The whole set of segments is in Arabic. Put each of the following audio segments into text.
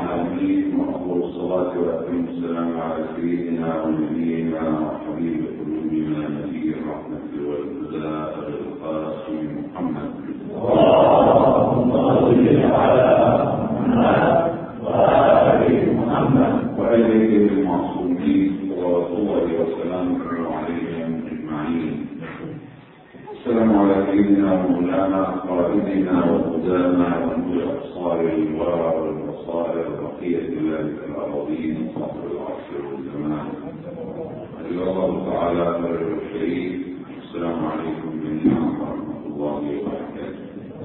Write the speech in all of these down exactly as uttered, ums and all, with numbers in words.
العالمين، وأفضل الصلاة وأتم السلام على سيدنا ونبينا وحبيب قلوبنا نبي الرحمة والهدى أبي القاسم محمد. اللهم صل على محمد وآل محمد وآله المعصومين صلوات الله وسلامه عليهم أجمعين. السلام على سيدنا ومولانا قائدنا وهدانا ونور أبصار الورى والبصائر بقية الله في الأراضين صاحب العصر والزمان أجل الله تعالى بر الشريف. السلام عليكم جميعا ورحمة الله وبركاته.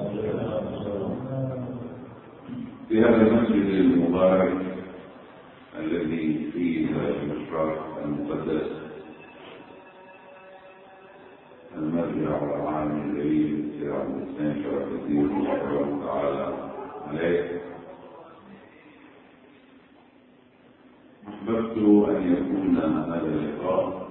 في هذا المسجد المبارك الذي فيه المشرف المقدس المرجع والعالم الجليل سيد عبد الحسين شرف الدين رحمه الله تعالى عليه، أحببت أن يكون هذا اللقاء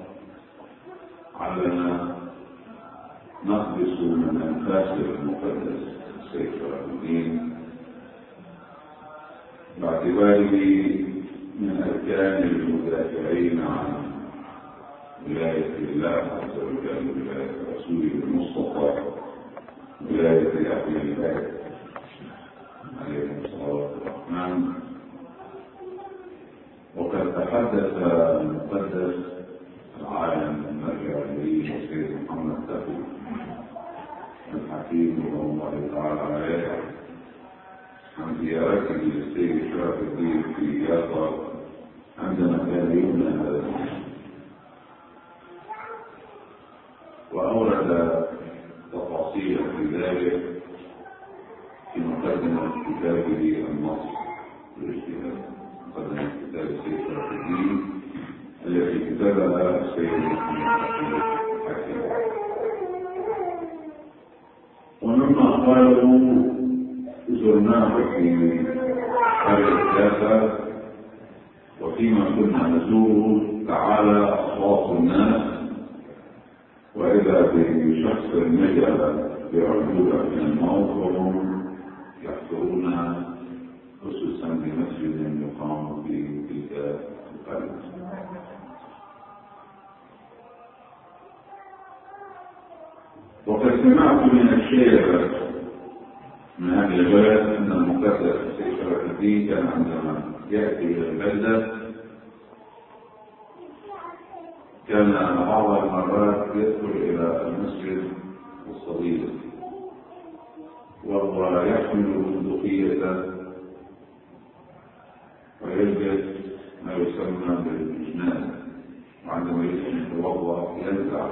علنا نقبس من أنفاس المقدس سيد شرف الدين باعتباره من أركان المدافعين عن ولاية الله عز وجل، ولاية رسوله المصطفى، ولاية أهل البيت عليهم الصلاة والسلام. وقد تحدث المقدس العالم المرجع الجليل السيد محمد تقي الحكيم رحمه الله تعالى عليه عن زيارته للسيد شرف الدين في يافا عندما كان يبنى هذا المسجد، وأورد تفاصيل في ذلك في مقدمة كتابه النص للاجتهاد، مقدمة كتاب السيد شرف الدين التي كتبها السيد محمد الحكيم. ومما قالوا زرناه في هذه الكتابة وفيما كنا نزور تعالى أصوات الناس، وإذا بشخص نجل بعجوبة من الموت وهم يحفرون خصوصا بمسجد يقام في تلك القرية. وقد سمعت من الشيخ من هذه البلد أن المقدس السيد شرف الدين كان عندما يأتي إلى البلدة كان بعض المرات يدخل إلى المسجد الصغير وهو يحمل بندقية ويلبس ما يسمى بالجنان، وعندما يتوضأ ينزع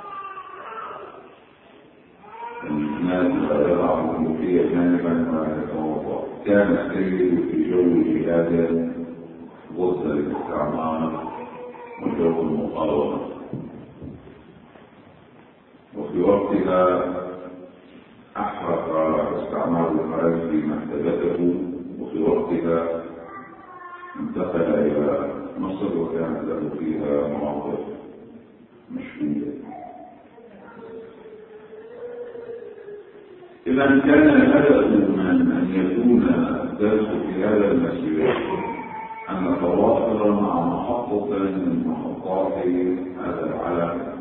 الجنان ويضع البندقية جانبا ويتوضأ. كان السيد في جو جهاد ضد الاستعمار وجو المقاومة، وفي وقتها أحرق استعمار الفرنسي مكتبته، وفي وقتها انتقل إلى مصر وكانت له فيها مواقف مشهودة. إذا كان الهدف من أن يكون الدرس في هذا المسجد أن نتواصل مع محطة من محطات هذا العالم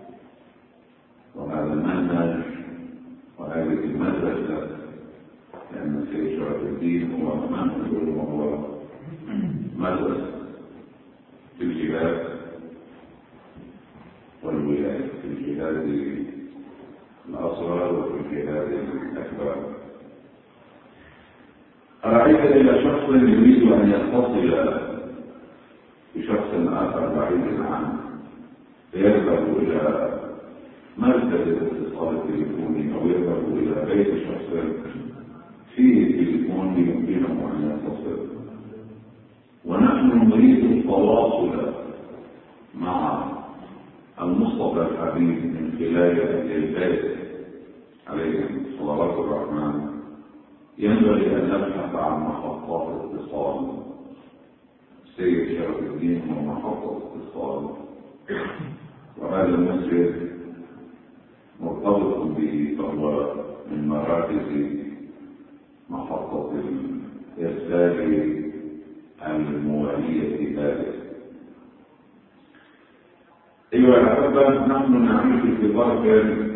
وهذا المنهج وهذه المدرسة، لأن السيد شرف الدين هو منهج وهو مدرسة في الجهاد والولاية، في الجهاد الأصغر وفي الجهاد الأكبر. أرأيت إلى شخص يريد أن يتصل بشخص آخر بعيد عنه فيذهب إلى مركز الاتصال التليفوني أو يذهب إلى بيت شخص فيه تليفون يمكنه أن يتصل، ونحن نريد التواصل مع المصطفى الحبيب من خلال أهل البيت عليهم صلوات الرحمن. ينبغي أن نبحث عن محطات اتصال. السيد شرف الدين هو محطة اتصال، وهذا المسجد مرتبط به، فهو من مراكز محطة الإرسال الموالية ذلك. أيها الأحبة، نحن نعيش في ظرف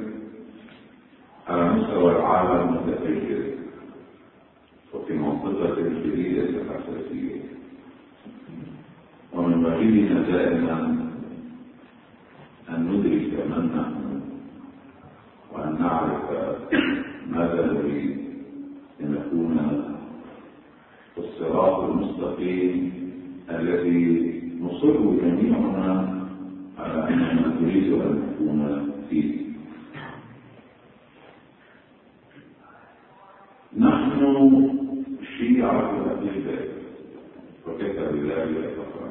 على مستوى العالم متفجر وفي منطقة جديدة حساسية، ومن واجبنا دائما أن ندرك من نحن وأن نعرف ماذا نريد لنكون في الصراط المستقيم الذي نصر جميعنا على أننا نريد أن نكون فيه. نحن شيعة أهل البيت وكتب الله يتفرق،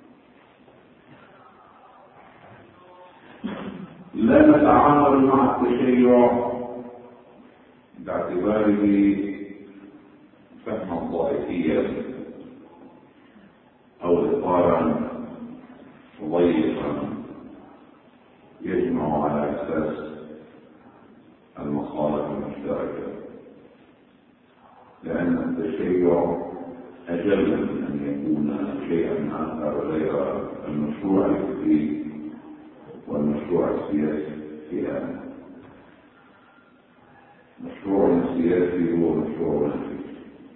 لا نتعامل مع التشيع باعتباره فهما طائفيا أو إطارا ضيقا يجمع على أساس المصالح المشتركة، لأن التشيع أجل من أن يكون شيئا آخر غير المشروع الفكري والمشروع السياسي في آن. مشروع السياسي هو مشروع الفكري،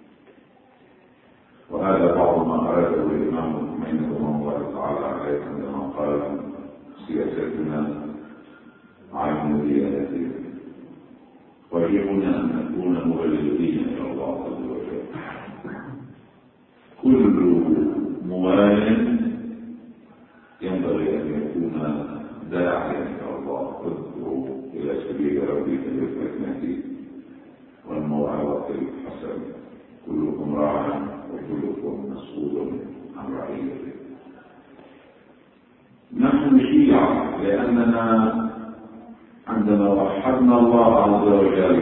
وهذا بعض ما أراده الإمام الخميني رحمه الله تعالى عليه عندما قال سياستنا عين ديانتنا، واجبنا أن نكون مبلغين إلى الله عز وجل. كل موال ينبغي أن يكون داعيا إلى الله، ادعو إلى سبيل ربك بالحكمة والموعظة الحسنة، كلكم راع وكلكم مسؤول عن رعيته. نحن شيعة لأننا عندما وحدنا الله عز وجل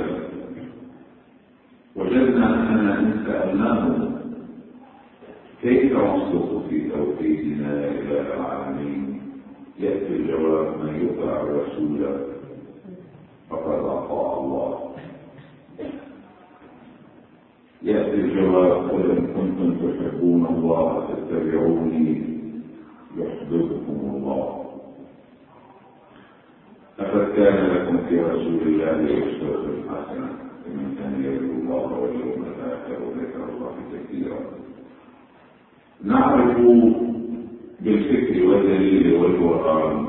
وجدنا أننا إن سألناه كيف نصدق في توحيدنا إلى العالمين يأتي الجواب: من يطع الرسول فقد أطاع الله. يأتي الجواب: قل إن كنتم تحبون الله فاتبعوني يحببكم الله. لقد كان لكم في رسول الله أسوة حسنة لمن كان يرجو الله واليوم الآخر وذكر الله كثيرا. نعرف بالفكر والدليل والقرآن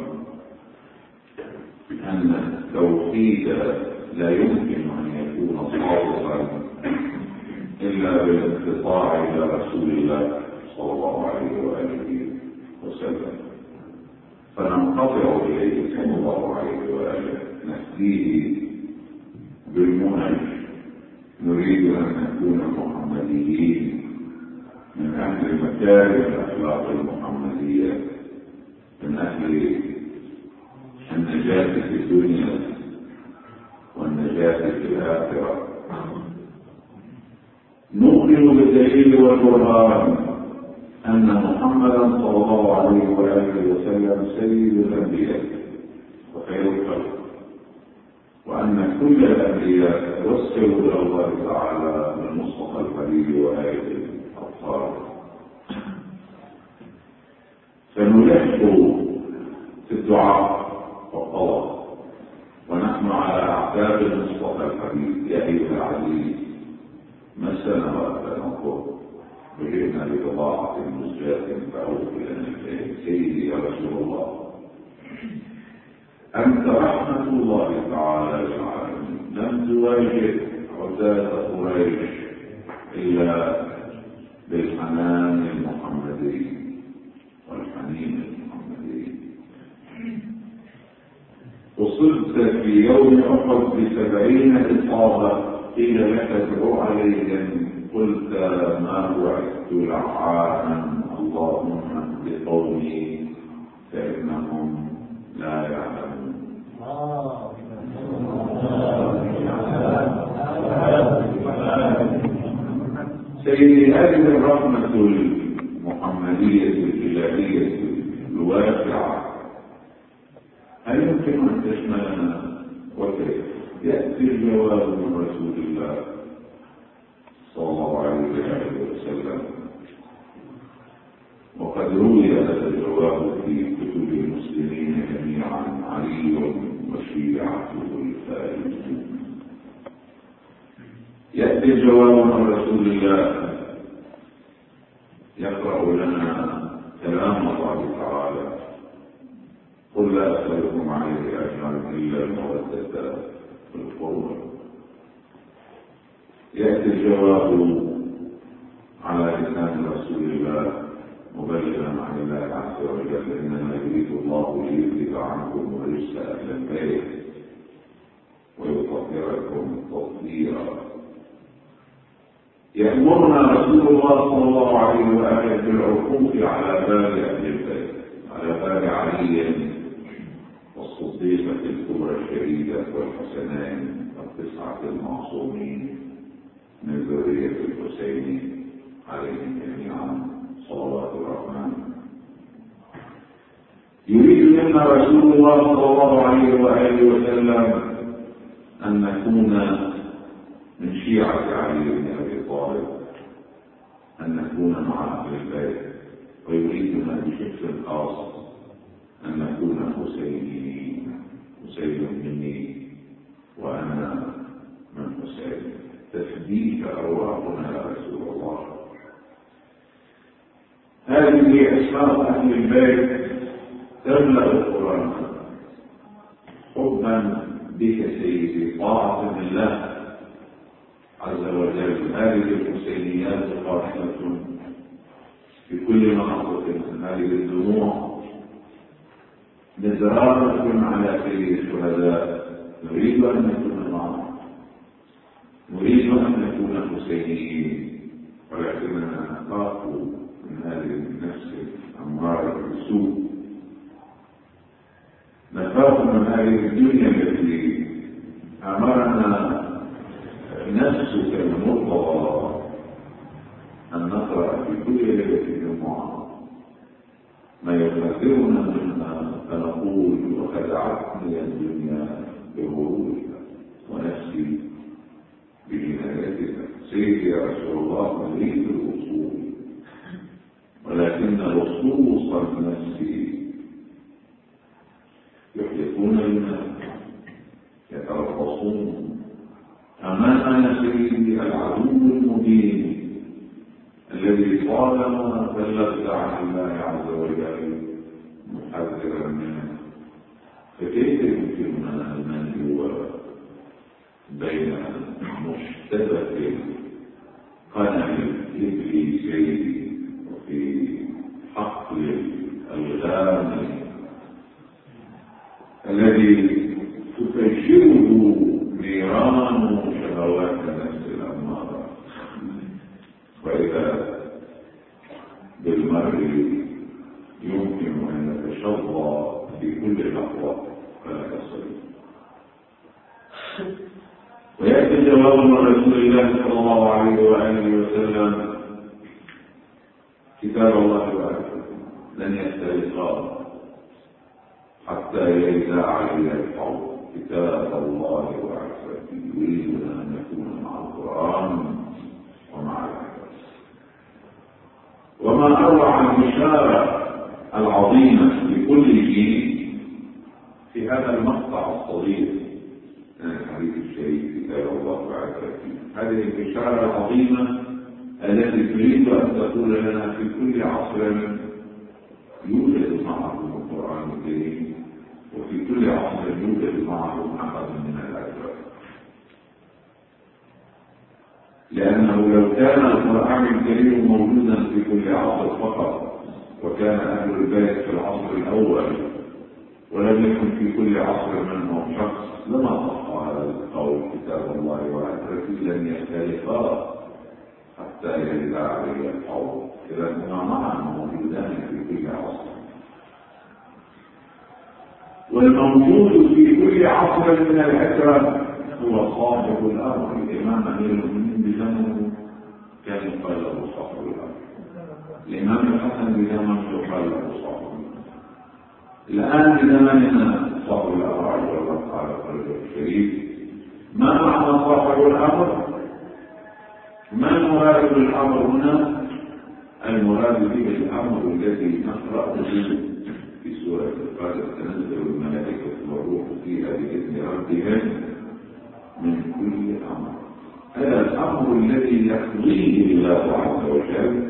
أن التوحيد لا يمكن أن يكون صادقا إلا بالانقطاع إلى رسول الله صلى الله عليه وآله وسلم، فننقطع إليه صلى الله عليه وآله، نهديه بالمنهج، نريد أن نكون محمديين من أهل مكارم الأخلاق المحمدية، من أهل النجاة في الدنيا والنجاة في الآخرة. نؤمن بالدليل والقرآن أن محمدا صلى الله عليه وآله وسلم سيد الأنبياء وخير الخلق، وأن كل الأنبياء توسلوا إلى الله تعالى بالمصطفى الحبيب وآية الأطهار. فنلح في الدعاء والطلب ونحن على أعتاب المصطفى الحبيب: يا أيها العزيز مسنا وأتى نقول وجئنا ببضاعة مزجاة فأوفي لنا الكيل. سيدي يا رسول الله، أنت رحمة الله تعالى للعالمين، لم تواجه عتاة قريش إلا بالحنان المحمدي والحنين المحمدي. وصلت في يوم أحد بسبعين إصابة، قيل لك ادعو عليهم، قلت ما بعثت لعانا، اللهم اهد قومي فإنهم لا يعلمون. سيدي، هذه الرحمة المحمدية الإلهية الواسعة هل يمكن أن تشملنا؟ وكيف؟ يأتي الجواب من رسول الله صلى الله عليه وسلم: وقد روي هذا الجواب في كتب المسلمين جميعا: علي وشيعته الفائزون. يأتي الجواب عن رسول الله يقرأ لنا كلام الله تعالى: قل لا أسألكم عليه أجرا إلا المودة في القربى. يأتي الجواب على لسان رسول الله مبلغا عن الله عز وجل: إنما يريد الله ليذهب عنكم الرجس أهل البيت ويطهركم تطهيرا. يأمرنا رسول الله صلى الله عليه وآله بالعقوق على باب أهل البيت، على باب علي والصديقة الكبرى الشهيدة والحسنين والتسعة المعصومين من ذرية الحسين عليهم جميعا صلوات الرحمن. يريد منا رسول الله صلى الله عليه وآله وسلم أن نكون من شيعة علي بن أبي طالب، أن نكون مع أهل البيت، ويريدنا بشكل خاص أن نكون حسينيين، حسين مني وأنا من حسين، تفديك أرواحنا يا رسول الله. هذه أسماء أهل البيت تملأ القرآن حبا بك سيدي، طاعة لله عز وجل. هذه الحسينيات قائمة في كل مناطق، هذه الدموع نزرارة على سيد الشهداء. نريد أن نكون معهم، نريد أن نكون حسينيين، ولكننا نخاف من هذه النفس الأمارة بالسوء، نخاف من هذه الدنيا التي أمرنا نفسك المرضى أن نقرأ في كل ليلة جمعة ما يخاطرنا منها، فنقول: وخدعتني الدنيا بغرورها ونفسي بجنايتها. سيدي يا رسول الله، نريد الوصول، ولكن لصوص النفس يحلفون بنا، يتربصون أمامنا سيدي العدو المبين الذي طالما بلغت عن الله عز وجل محذرا منه. فكيف يمكننا أن ننجو بين مشتبك قنع الإبليسي وفي حقل الغام الذي تفجره نيران شهوات النفس الأمارة؟ وإذا بالمرء يمكن أن يتشظى في كل لحظة فلا يصل. ويأتي الجواب من رسول الله صلى الله عليه وآله وسلم: كتاب الله وآياته لن يختلفا حتى يرد علي الحوض. كتاب الله وآياته يريدنا أن نكون مع القرآن ومع الحديث. وما أروع البشارة العظيمة لكل شيء في هذا المقطع الصغير من الحديث الشريف: كتاب الله وآياته. هذه البشارة العظيمة التي تريد أن تقول لنا في كل عصر يوجد معه القرآن الكريم، وفي كل عصر يوجد معه أحد من الأجوال. لأنه لو كان القرآن الكريم موجودا في كل عصر فقط، وكان أهل البيت في العصر الأول ولم يكن في كل عصر منهم شخص، لما صح هذا القول: كتاب الله وآياته لن يختلفا حتى يرد علي الحوض. إذا هما معا موجودان في كل عصر. والموجود في كل عصر من الأكرم هو صاحب الأمر. الإمام أمير المؤمنين بزمنه كان يقال له صاحب الأمر، الإمام الحسن بزمنه يقال له صاحب الأمر، الآن بزمننا صاحب الأمر عز وجل تعالى قلبه الشريف. ما معنى صاحب الأمر؟ ما المراد بالأمر هنا؟ المراد المراد به الأمر الذي نقرأه في سورة القدر تنزل الملائكة والروح فيها بإذن ربهم من كل أمر. هذا الأمر الذي يقضيه الله عز وجل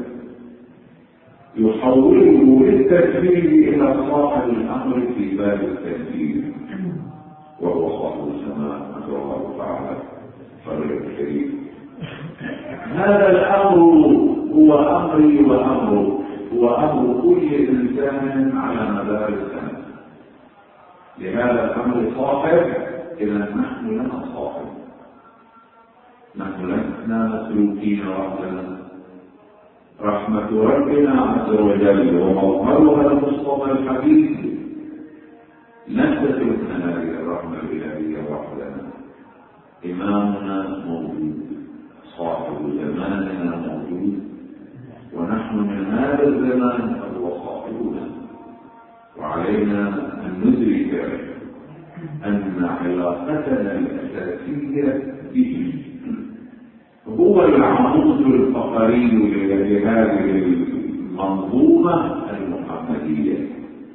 يحوله للتنفيذ إلى صاحب الأمر في باب التنفيذ وهو صاحب السماء نسأل الله تعالى فرج الكريم. هذا الأمر هو أمري وأمره، هو أمر كل إنسان على مدار السنة. لهذا الأمر صاحب، إذا نحن لنا صاحب، نحن لسنا مسلوكين وحدنا. رحمة ربنا عز وجل ومظهرها المصطفى الحبيب لن تتركنا هذه الرحمة الإلهية وحدنا. إمامنا موجود، صاحب زماننا موجود، ونحن من هذا الزمان فهو صاحبنا، وعلينا أن ندرك أن علاقتنا الأساسية به هو العمود الفقري لهذه المنظومة المحمدية،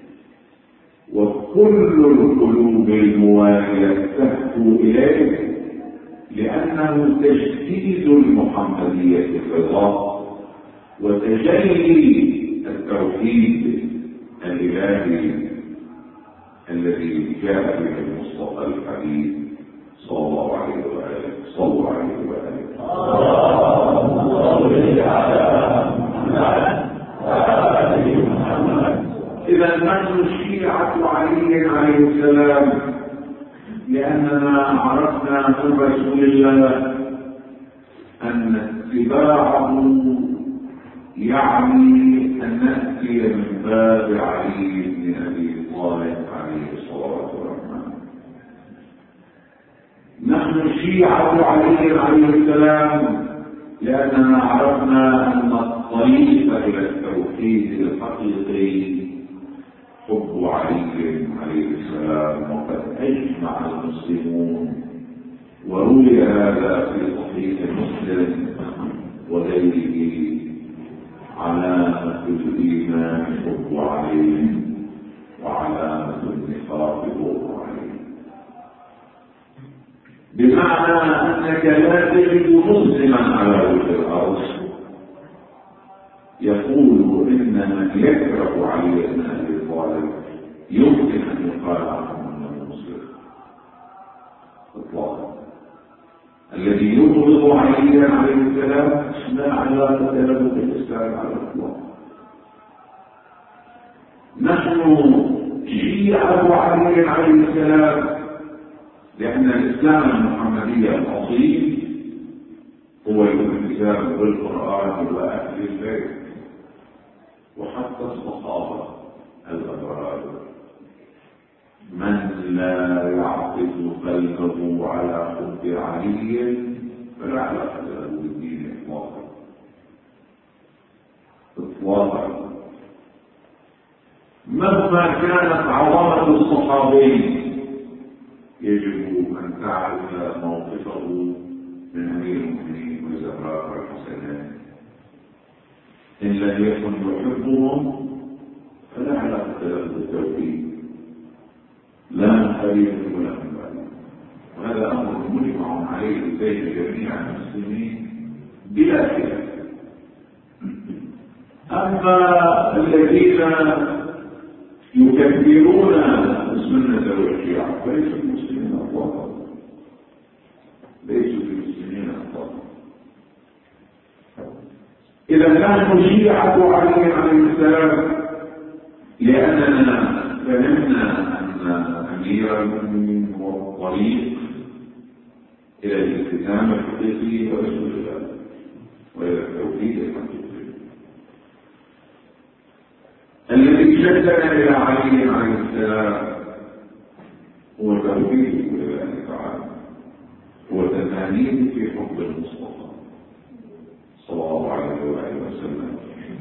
وكل القلوب الموالية تهدو إليه لأنه تجديد المحمدية في الله وتجلي التوحيد الإلهي الذي جاء به المصطفى الحبيب صلى الله عليه وآله صلى الله عليه وآله. إذا نحن شيعة علي عليه السلام لأننا عرفنا من رسول الله أن اتباعه يعني أن نأتي من باب علي بن أبي طالب عليه الصلاة والسلام. نحن شيعة علي عليه السلام لأننا عرفنا أن الطريق إلى التوحيد الحقيقي حب علي عليه السلام، وقد أجمع المسلمون وروي هذا في صحيح مسلم وغيره علامة الإيمان حب علي وعلامة النفاق بغض علي، بمعنى أنك لا تجد مسلما على وجه الأرض يقول إن من يكره علي بن أبي طالب يمكن أن يقال عنه أنه مسلم إطلاقا. الذي يبغض علي عليه السلام لا علاقة له بالإسلام على الإطلاق. نحن شيعة علي عليه السلام لأن الإسلام المحمدي الأصيل هو الالتزام بالقرآن وأهل البيت، وحتى الصحابة الأبرار من لا يعقد قلبه على حب علي فلا علاقة له بالدين إطلاقا إطلاقا. مهما كانت عظمة الصحابي يجب أن تعرف موقفه من أمير المؤمنين والزهراء والحسنين. إن لم يكن يحبهم فلا علاقة له بالتوحيد، لا من قريب ولا من بعيد، وهذا أمر مجمع عليه بين جميع المسلمين بلا خلاف. أما الذين يكفرون السنة والشيعة فليسوا المسلمين أطلاقا، ليسوا المسلمين أطلاقا. إذا نحن شيعة علي عليه السلام لأننا فهمنا أن أمير المؤمنين هو الطريق إلى الالتزام الحقيقي برسول الله وإلى التوحيد الحقيقي. الذي شدنا إلى علي عليه السلام هو توحيد الله تعالى، هو تمانين في حب المصطفى صلى الله عليه وآله وسلم،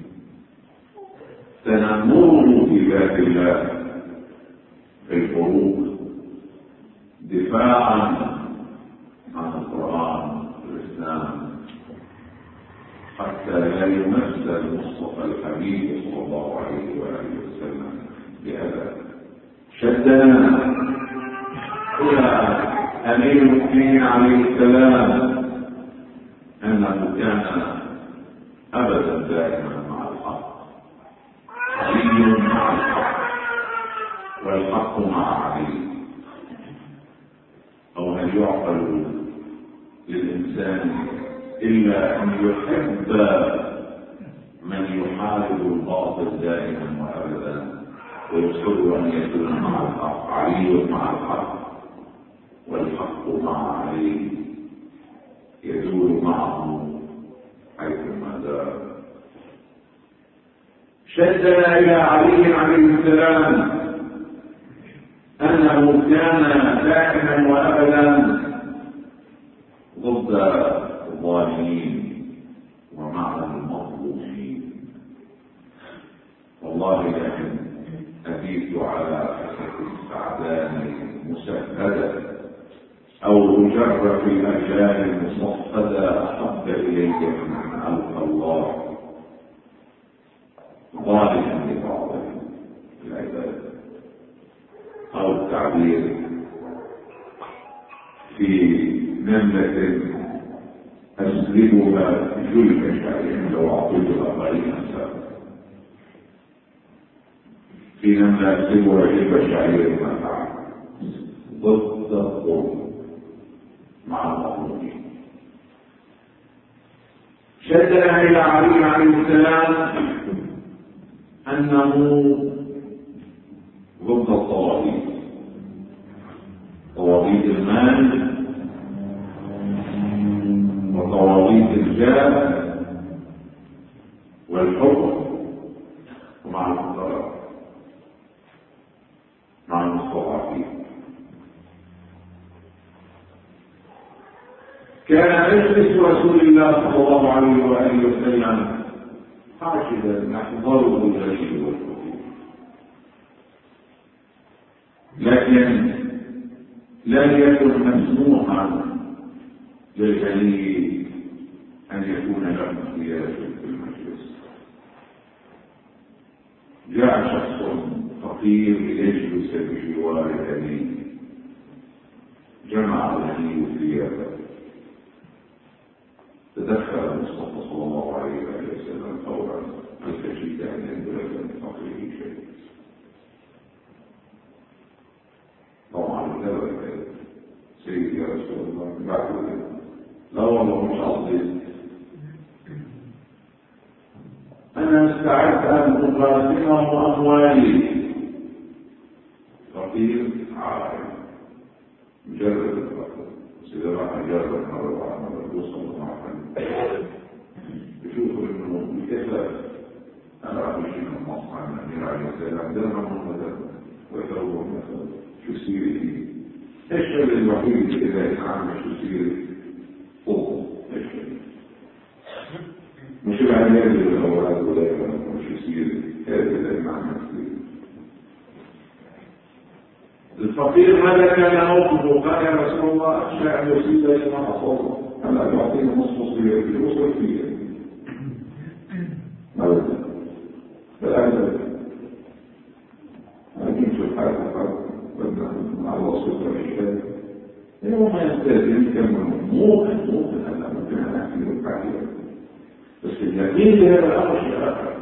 تنمره في ذات الله في الفروق، دفاعا عن القرآن والإسلام حتى لا يمس المصطفى بهذا. شدنا إلى أمير المؤمنين عليه السلام أنه كان أبدا دائما مع الحق، علي مع الحق والحق مع علي. أو هل يعقل للإنسان إلا أن يحب من يحارب الباطل دائما وأبدا ويصر أن يكون مع الحق؟ علي مع الحق والحق مع علي، يدور معه حيثما دار. شدنا إلى علي عليه السلام أنه كان دائما وأبدا ضد الظالمين ومع المظلومين. والله لكن أبيت على حسب السعدان مسهدة أو أجر في الأجيال المصفدة أحب إلي من أن ألقى الله ظالما لبعض العباد، أو التعبير في نملة أسلبها جلد شعير لو أعطيتها قليلا سابقا، في نملة أسلبها جلد شعير ما فعل ضد الظلم مع المظلومين. شدنا إلى علي عليه السلام أنه ضد الطواغيت، طواغيت المال وطواغيت الجاه والحكم، ومع الفقراء مع المستضعفين. كان مجلس رسول الله صلى الله عليه وآله وسلم حاشدا يحضره الجليل والفقير، لكن لم يكن مسموحا للغني أن يكون له احتياج في المجلس. جاء شخص فقير ليجلس بجوار الغني، جمع الغني ثيابه، تدخل المصطفى صلى الله عليه وسلم فورا الكشيد أن يندرج من فقره شيء. طبعا هذا سيدي يا رسول الله بعد لا والله مش قصدي، أنا استعدت أن أقاسمه أموالي. فقير عارف مجرد الفقر، إذا راح أجرب مرة واحدة مرة يوصل لمرحلة يشوفوا إنه الكسر. أنا راح أشيل المصنع من الأمير عليه السلام ده نمر مثلا ويتروه مثلا شو سيري إيش الشغل الوحيد إذا يتعامل شو سيري فوق إيش مش العيال الأولاد ولا شو سيري هذا اللي معنى سيري. الفقير ماذا كان موقفه؟ قال يا رسول الله أخشى أن يصيب لي ما أصابه، ألا يعطيني نصف صغير في الوصول فيه ماذا؟ فالآن لكن شو الحال الفرق مع الوصول والإشهاد يوم ما يستاذن كم موقف موقف ألا ممكن أن أحكي الفعلية، بس اليقين لهذا الأمر شيء آخر.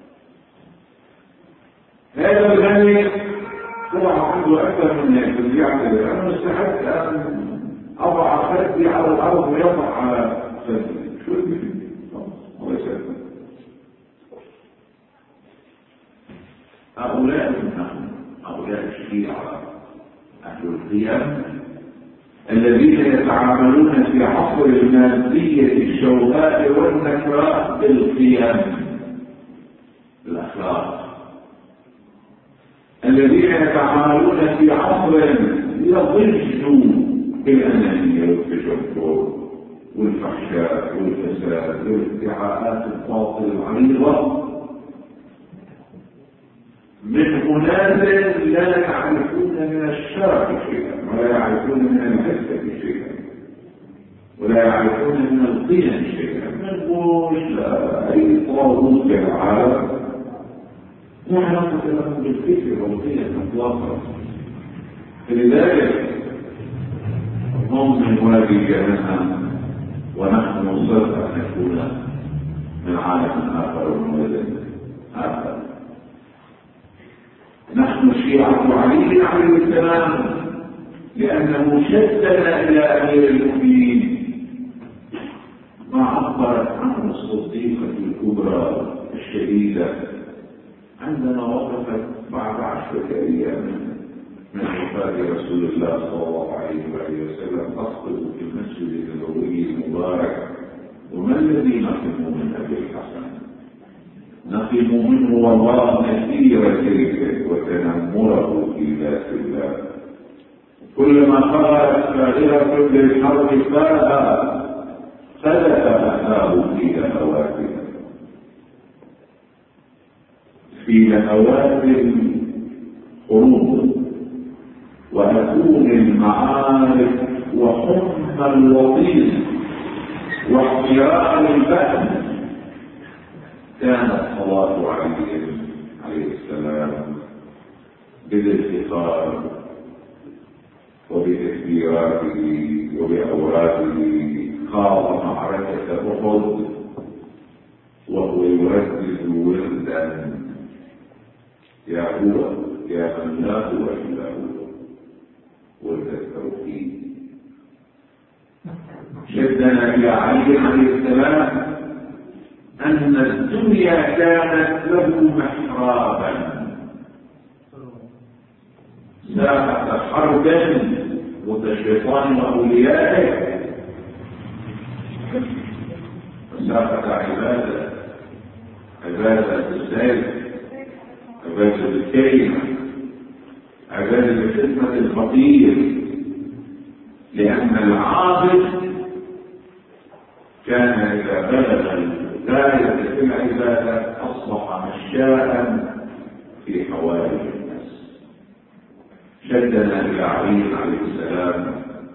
هذا الغني طبعا عنده أكثر من هيك يعني أنا مستحق أن أضع خدي على الأرض ويضع على خدي، شو اللي فيه؟ الله يسلمك. هؤلاء نحن هؤلاء الشيعة أهل القيم الذين يتعاملون في عصر المادية الشوهاء والنكراء بالقيم بالأخلاق، الذين يتعاملون في عصر يضجوا بالأنانية والتجبر والفحشاء والفساد والادعاءات الباطل العريضة من أناس لا يعرفون من الشرف شيئا ولا يعرفون من الحسة شيئا ولا يعرفون من القيم شيئا، من قوش لا أي طاغوت في العالم لا علاقة له بالفكر والقيم اطلاقا. لذلك هم من وادي جهنم ونحن نصر ان نكون من عالم اخر ومولد اخر. نحن شيعة علي عليه السلام لانه شدنا الى امير المؤمنين ما عبرت عنه الصديقة الكبرى الشديدة عندما وقفت بعد عشرة أيام من وفاة رسول الله صلى الله عليه وسلم تخطب في المسجد النبوي المبارك. وما الذي نقم من أبي الحسن؟ نقم منه والله نسير تلك وتنمره في ذات الله. كلما قالت فاغرة للحرب فاها خلف أخاه في لهواتها في لهوات الحروب وهتون المعارك وحمى الوطيس واحترام البأس. كانت صلاة علي عليه السلام بالافتخار وبتكبيراته وبأوراده خاض معركة أحد وهو يردد وردا يا هو يا من لا هو إلا هو ورد التوحيد. شدنا إلى علي عليه السلام أن الدنيا كانت له محرابا ساحة حرب ضد الشيطان وأوليائه وساحة عبادة عبادة السيف عبادة الكلمة عبادة الخدمة الفقير. لأن العابد كان إذا بلغ الغاية في العبادة أصبح مشاء في حوائج الناس. شدنا إلى علي عليه السلام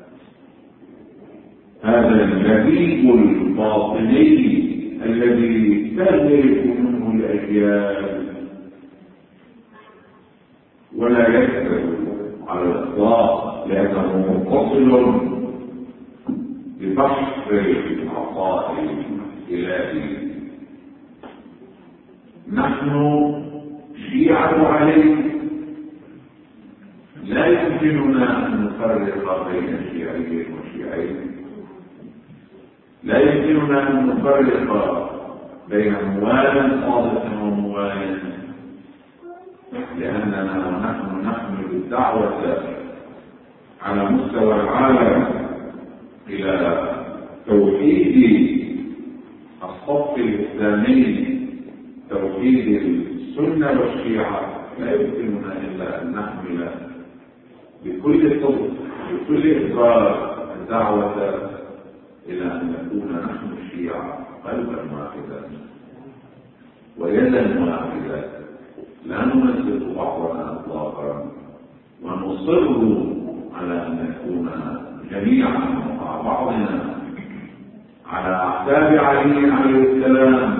هذا اللبيب الباطني الذي تهلك منه الأجيال ولا يكذب على الإطلاق لأنه متصل ببحث العطاء الإلهي. نحن شيعة عليه لا يمكننا أن نفرق بين شيعي وشيعي. لا يمكننا أن نفرق بين موال صادق وموال، لأننا نحن نحمل الدعوة على مستوى العالم إلى توحيد الصف الإسلامي، توحيد السنة والشيعة. لا يمكننا إلا أن نحمل بكل صدق بكل إصرار الدعوة إلى أن نكون نحن الشيعة قلبا واحدا ويدا واحدة، لا نمثل بعضنا اطلاقا، ونصر على ان نكون جميعا مع بعضنا على اعتاب علي عليه السلام.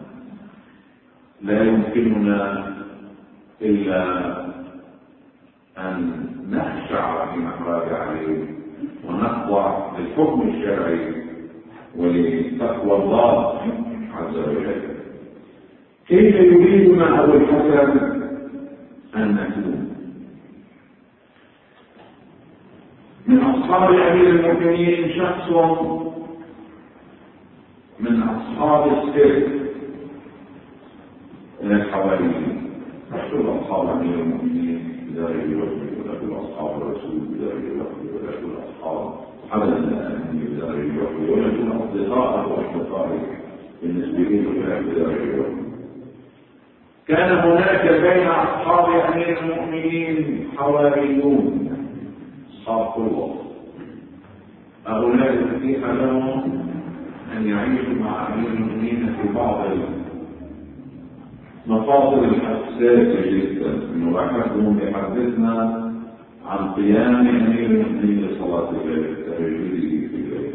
لا يمكننا الا ان نخشع في محراب عليه ونخضع للحكم الشرعي ولتقوى الله عز وجل. كيف يريدنا أبو الحسن أن نكون؟ من أصحاب أمير المؤمنين شخص من أصحاب السر من الحواريين. رسول أصحاب أمير المؤمنين بدار الوحي، ولا كل أصحاب الرسول بدار الوحي، ولا كل أصحاب حدث الأمين بدار الوحي، ولا كل أصدقائه وأصدقائه بالنسبة إلى بدار الوحي. كان هناك بين أصحاب أمير المؤمنين حواريون أصحاب قوة. هؤلاء اتيح لهم أن يعيشوا مع أمير المؤمنين في بعض المفاصل الحساسة جدا. إنه أحدهم يحدثنا عن قيام أمير المؤمنين لصلاة الليل تهجده في الليل،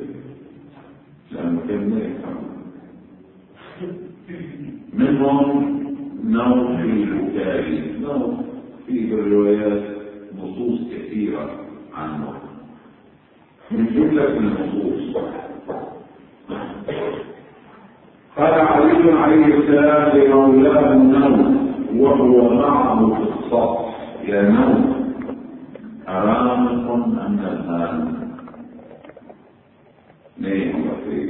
لأنه كان لا يفهم. منهم نوم في البكاء، نوم في الروايات نصوص كثيرة عنه من جملة النصوص. قال علي عليه السلام لمولاه نوم وهو معه في الصف: يا نوم أرامق أم نبهان؟ نيم وفيه.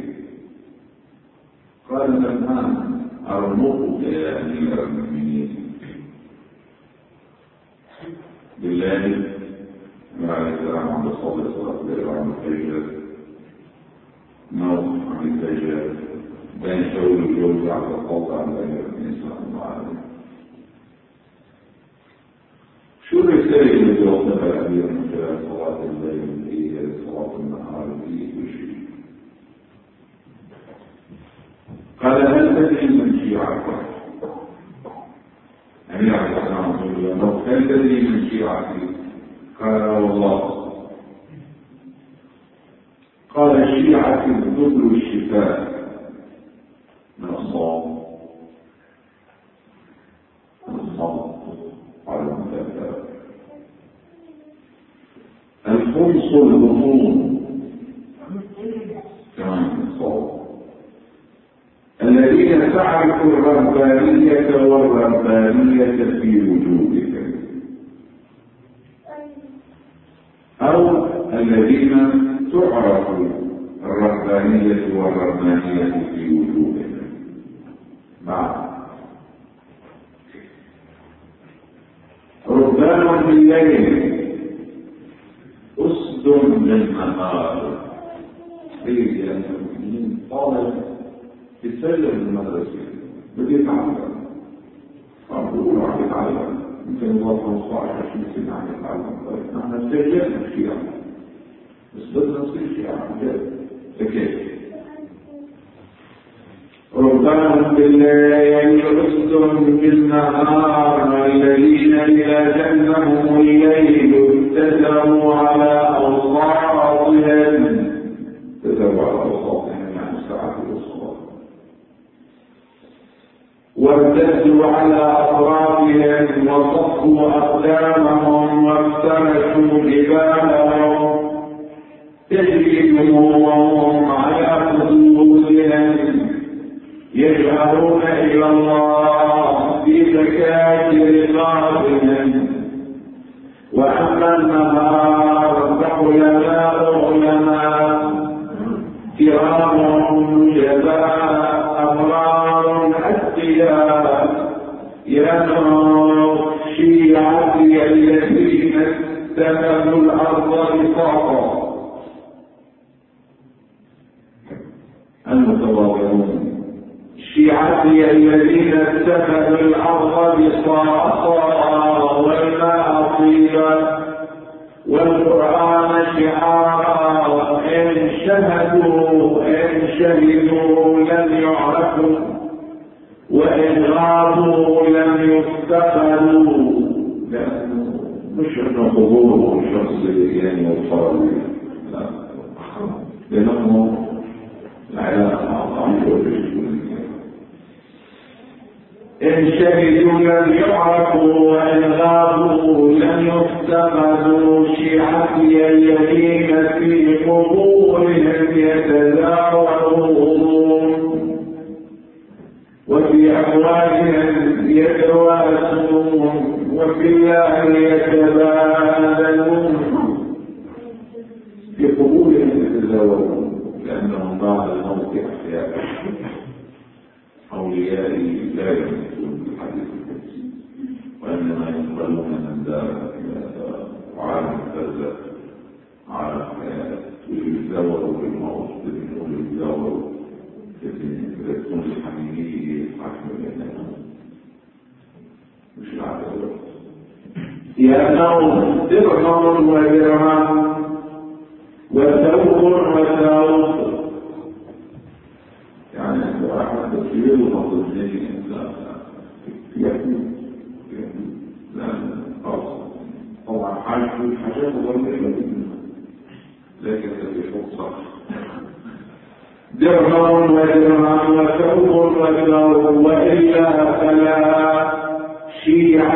قال نبهان: أرمقك يا أمير المؤمنين. بالله عليه السلام عند الصلاة صلاة الليل عن الفجر، نوم عن الفجر بين شغل الجوز على الصلاة عن أمير المؤمنين صلى الله عليه وسلم. شو الرسالة اللي توصلها الأمير من خلال صلاة الليل هي صلاة النهار هي كل شيء؟ قال: هل تدري من شيعتك؟ أمير عليه السلام يقول له: هل تدري من شيعتي؟ قال: والله. قال: شيعتي الذل والشفاء من الصوم، من الصمت على المكافأة، الخمس البطون كمان من الصوم، الذين تعرفوا الربانية والربانية في وجودك، أو الذين تعرف الربانية والربانية في وجودك. بعد ربان بالليل أسد بالنهار. ليه؟ لأن المؤمنين طالب يتسلم المدرسة بدي يتعلم، أقول عم يتعلم يمكن الله خمسة عشر عشرين سنة عم يتعلم. طيب نحن استجدنا الشيعة بس بدنا نصير شيعة جد. فكيف؟ ربان بالليل أسد بالنهار، الذين إذا جنهم الليل اتسروا على أوصاطهم، اتسروا على أوصاطهم يعني الساعة الوسطى، وارتدوا على أطرافهم وصفوا أقدامهم وافترشوا جبالهم، تجري دموعهم على خدودهم، يجأرون إلى الله في سكاكر رقابهم. وأما النهار فحلماء علماء كرام نجباء أبرار أتقياء، ينام شيعتي الذين اتخذوا الأرض بساطا. المتواضعون شيعتي الذين اتخذوا الأرض بساطا والماء طيبا والقرآن شعارا، إن شهدوا إن شهدوا لم يعرفوا، وإن غابوا لم يفتقدوا. لأنه مش إنه حضوره شخصي يعني وفرضي، لا، لأنه العلاقة مع الله. إن شهدوا لم يعرفوا وإن غابوا لم يفتقدوا، شيعتي الذين في قبورهم يتزاورون وفي أموالهم يتواسون وفي الله يتبادلون. في قبورهم يتزاورون لأنهم بعد الموت أحياء. أوليائي لا يموتون بالحديث القدسي، وإنما ينقلون من دار إلى دار، وعالم البرزخ عالم حياة، ويتزاوروا بالموت، ويتزاوروا بالتكون الحميمية حكم الإنسان مش العدد. يا نوم درهم ودرهم وثوب وثوب، يعني واحد كثير وفضل اثنين لا يكون لا خاص. طبعا حاجة حاجات ضرورية لكن في فرصة. درهم ودرهم وثوب وثوب، وإلا فلا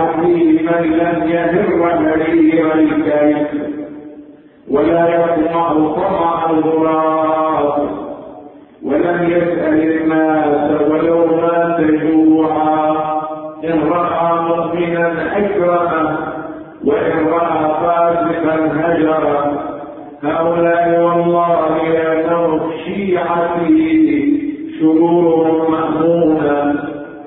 في من لم يهر هرير الكيف ولا يطمع طمع الغراب ولم يسأل الناس ولو مات جوعا إن رأى مؤمنا أكرمه وإن رأى فاسقا هجره. هؤلاء والله لأنهم شيعتي شرورهم مأمونة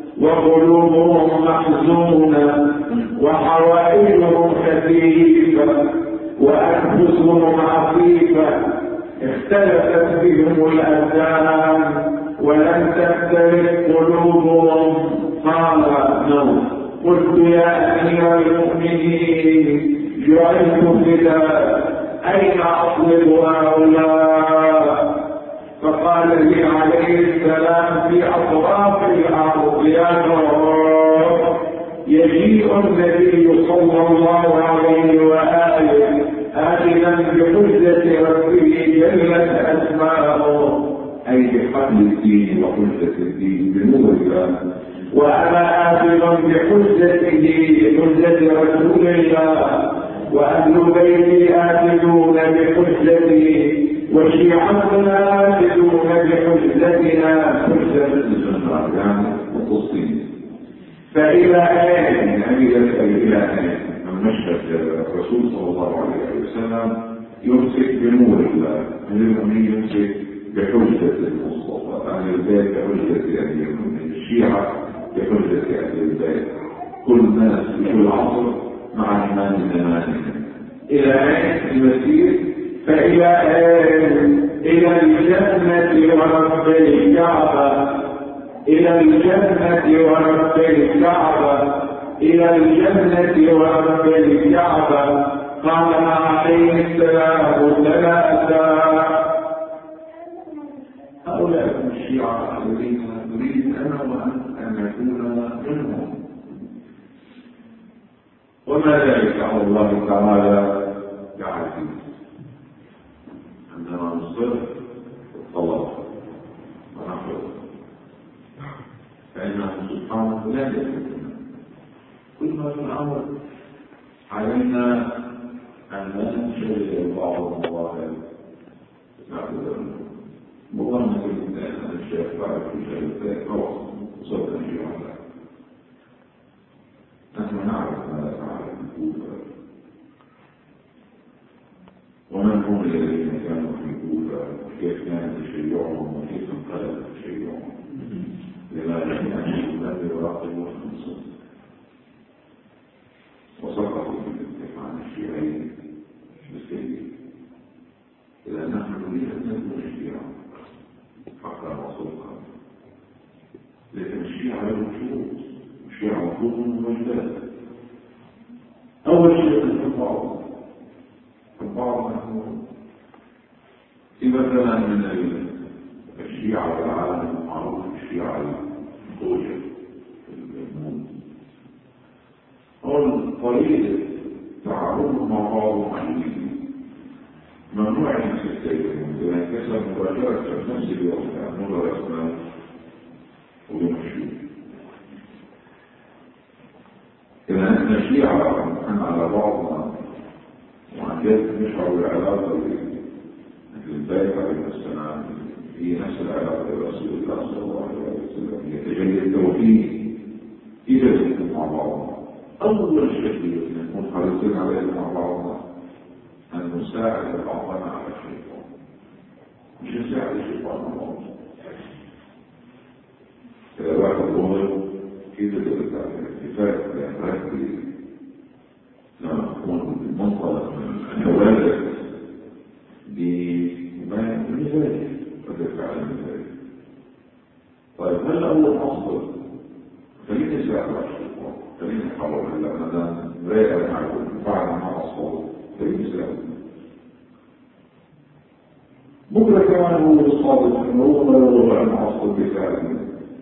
وقلوبهم محزونة وحوائجهم كثيفة وأنفسهم عفيفة اختلفت بهم الأذان ولم تختلف قلوبهم. قال نوح قلت يا أمير المؤمنين جعلت فداء أين أطلب هؤلاء؟ فقال لي عليه السلام في أطراف الأرض يا نوح يجيء النبي صلى الله عليه وآله آمنا بحجة ربه جلت أسماءه أي بحبل الدين وحجة الدين بنور الله، وأنا آمن بحجته حجة رسول الله، وأهل بيتي آمنون بحجته، وشيعتنا آمنون بحجتنا حجة السنة يعني مخصصين. فإلى آن يعني إلى آن المشهد الرسول صلى الله عليه وسلم يمسك بنور الله، أمير المؤمنين يمسك بحجة المصطفى، أهل البيت بحجة أمير المؤمنين، الشيعة بحجة أهل البيت، كل الناس في كل عصر مع إيمان زمانهم. إلى آن المسير فإلى آن إلى الجنة ورب الكعبة، إلى الجنة ورب الكعبة، إلى الجنة ورب الكعبة. قال عليه السلام ثلاثة. هؤلاء الشيعة الذين نريد أنا وأنت أن نكون منهم، وما ذلك على الله تعالى بعزيز. عندما نصر الطلب ونحفظ فإنه سبحانه لا يتركنا. كل ما في الأمر علينا أن لا نشغل بعض المظاهر نعبد مظاهرة الإنسان أن الشيخ بعد كل شيء خلاص وصلت نجي على نحن نعرف ماذا فعل الكوفة ومن هم الذين كانوا في الكوفة وكيف كان تشيعهم وكيف انقلب تشيعهم. لماذا؟ لأنهم لم يراقبوا أنفسهم وسقطوا في الانتفاع عن الشيعين بالسيد. إذا نحن نريد أن نكون شيعا حقا وصدقا، لكن الشيعة له شروط، الشيعة مطلوب من وجدات. أول شيء التبعض، التبعض نحن في مثلا من الشيعة والعالم المعروف الشيعة الخوجة الموت قال طريقة تعاملهم مع بعض معين ممنوع من السيدين لأن كسر مباشرة في نفس اليوم يعملوا رسمات ويمشوا. إذا نحن الشيعة نحن على بعضنا وعن جد نشعر بالعلاقة بالبيت عليه السلام في نفس العلاقة برسول الله صلى الله عليه وسلم، يتجلي التوحيد إذا نكون مع بعضنا. أول شيء نكون حريصين عليه مع بعضنا أن نساعد بعضنا على الشيطان، مش نساعد الشيطان مع بعضنا. إذا واحد ظلم كيف ترجع الاتفاق لأن ركز لما نكون بالمنطلق من النوازل بما مثالي وترجع على مثالي. طيب هل أول مصدر خليني نساعد على الشيطان، خليني نحاول إلا مدام رايقة معكم بعد ما أصدر خليني نساعد. بكرة كمان هو الصادق انه هو ضروري ان اصل بفعله.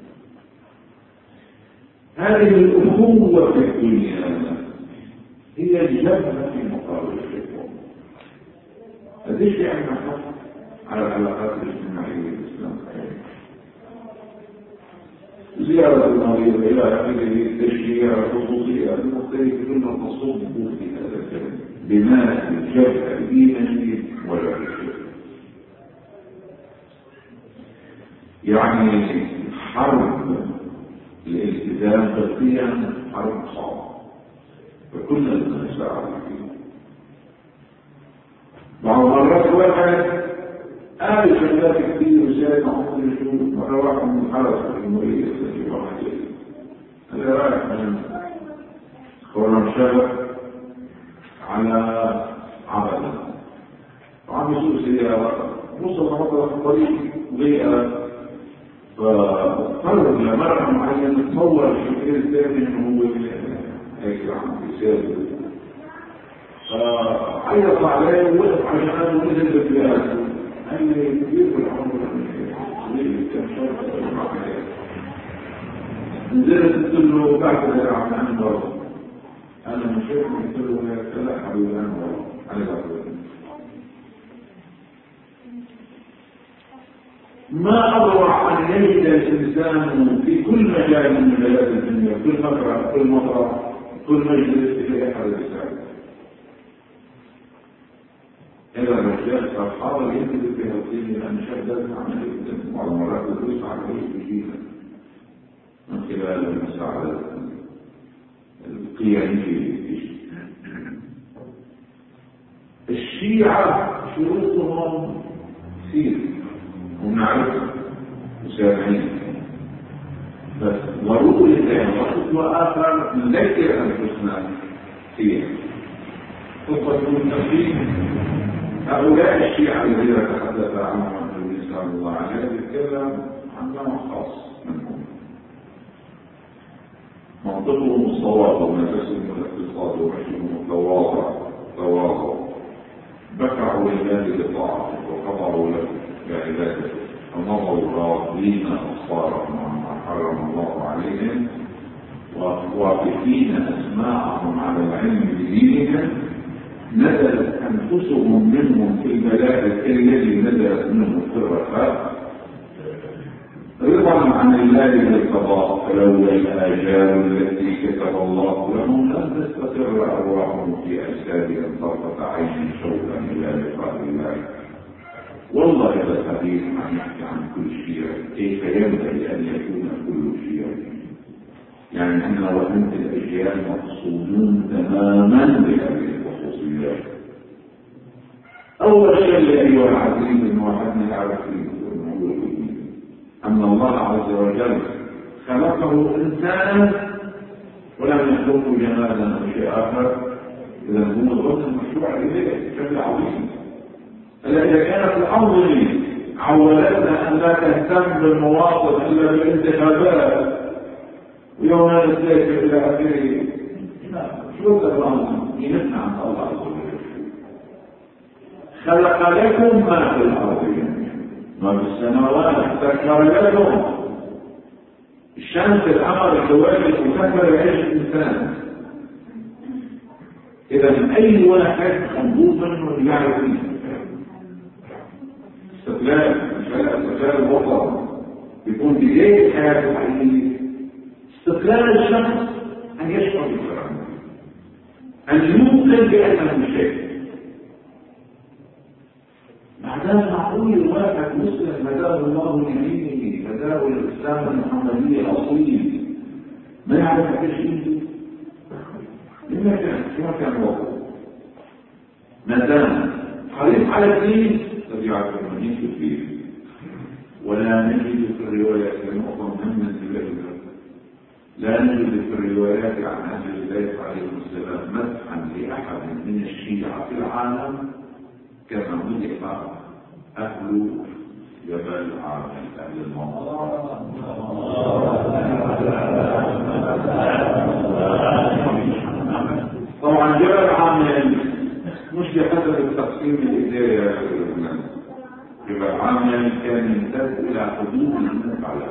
هذه الاخوة في الدنيا هي الجنة في مقابل الشيطان. هذا شيء عندنا حق على العلاقات الاجتماعية الإسلامية. زيارة المريض إلى آخره، تشجيع الخصوصيات المختلفة تصب في هذا الجانب بماء الجبهة الإيمانية ولا الشرك. يعني حرب الالتزام بالقيم حرب صعبة فكلنا بدنا نساعد فيها. بعض المرات الواحد قال شغلات كثير وزاد عمر شهور مرة واحد من الحرس الجمهورية التي واحد هذا رايح من خورم شبك على عبد وعم يسوق سيارة وصل لمطرح الطريق ضيقة فقرر لمرة معينة تصور الشكل الثاني انه هو هيك عم يسافر فعيط عليه ووقف عشان ونزل بالبلاد قال لي كبير بالعمر نزلت قلت له بعد ذلك عم انبر انا مش شايف قلت له لا حبيبي انا على بعض ما أضرع أن يجد الإنسان في كل مجال من مجالات الدنيا كل مطرح كل مطرح كل مجلس في أحد الإنسان إذا الرجال فالحاضر ينزل في هالقيمة لأن شهدت عمل جدا وعلى مرات الدروس على وجه جديدة من خلال المساعدة القيمية. الشيعة شروطهم كثير ونعرفها مسامعين بس ضروري الآن وقت وآخر نذكر أنفسنا فيها خطة المتقين. هؤلاء الشيعة الذين تحدث عنهم النبي صلى الله عليه وسلم يتكلم عن نوع خاص منهم منطقهم الصواب ونفسهم الاقتصاد ومشيهم التواضع تواضع بكعوا لله بطاعته وخضعوا له بعبادته ونظروا راضين أبصارهم عما حرم الله عليهم وواقفين أسماعهم على العلم بدينهم نزلت أنفسهم منهم في البلاء الذي نزلت منهم في الرخاء رضا عن الله بالقضاء فلولا الآجال التي كتب الله لهم لم تستقر أرواحهم في أجسادهم طرفة عين شوقا إلى لقاء الله. والله هذا الحديث عم يحكي عن كل شيء كيف ينبغي أن يكون كل شيء يعني أن وأنت الأجيال مقصودون تماما بهذه الخصوصيات. أول شيء أيها العزيز أن واحدنا يعرف أن الله عز وجل خلقه إنسانا ولم يخلقه جمالا أو شيء آخر. إذا هو الغض المشروع إليه بشكل عظيم. إذا كانت الأرض عودتنا أن لا تهتم بالمواطن إلا بالانتخابات ويوم نسلك إلى آخره شو الأرض ينفع عن الله عز وجل خلق لكم ما في الأرض ما في السماوات سكر لكم الشمس القمر الكواكب وسكر يعيش الإنسان. إذا أي واحد مطلوب منه يعرف استقلال استقلال الوطن يكون بداية الحياة الحقيقية. استقلال الشخص أن يشعر بالكرامة أن يوقن بأنه شيء. بعدها معقول الواحد مسلم هداه الله من يمينه هداه الإسلام المحمدي الأصيل ما يعرف ايش شيء لما كان كما كان وقت ما دام حريص على الدين تبعث المدين في الدين. ولا نجد في الروايات المعظم من الزبائر لا نجد في الروايات عن أهل البيت عليهم السلام مدحا لأحد من الشيعة في العالم كما مدح أهل جبل عامل أهل المنطقة. طبعا جبل عامل مش بحسب التقسيم الإداري يا لبنان. جبل عامل كان يمتد إلى حدود المنطقة على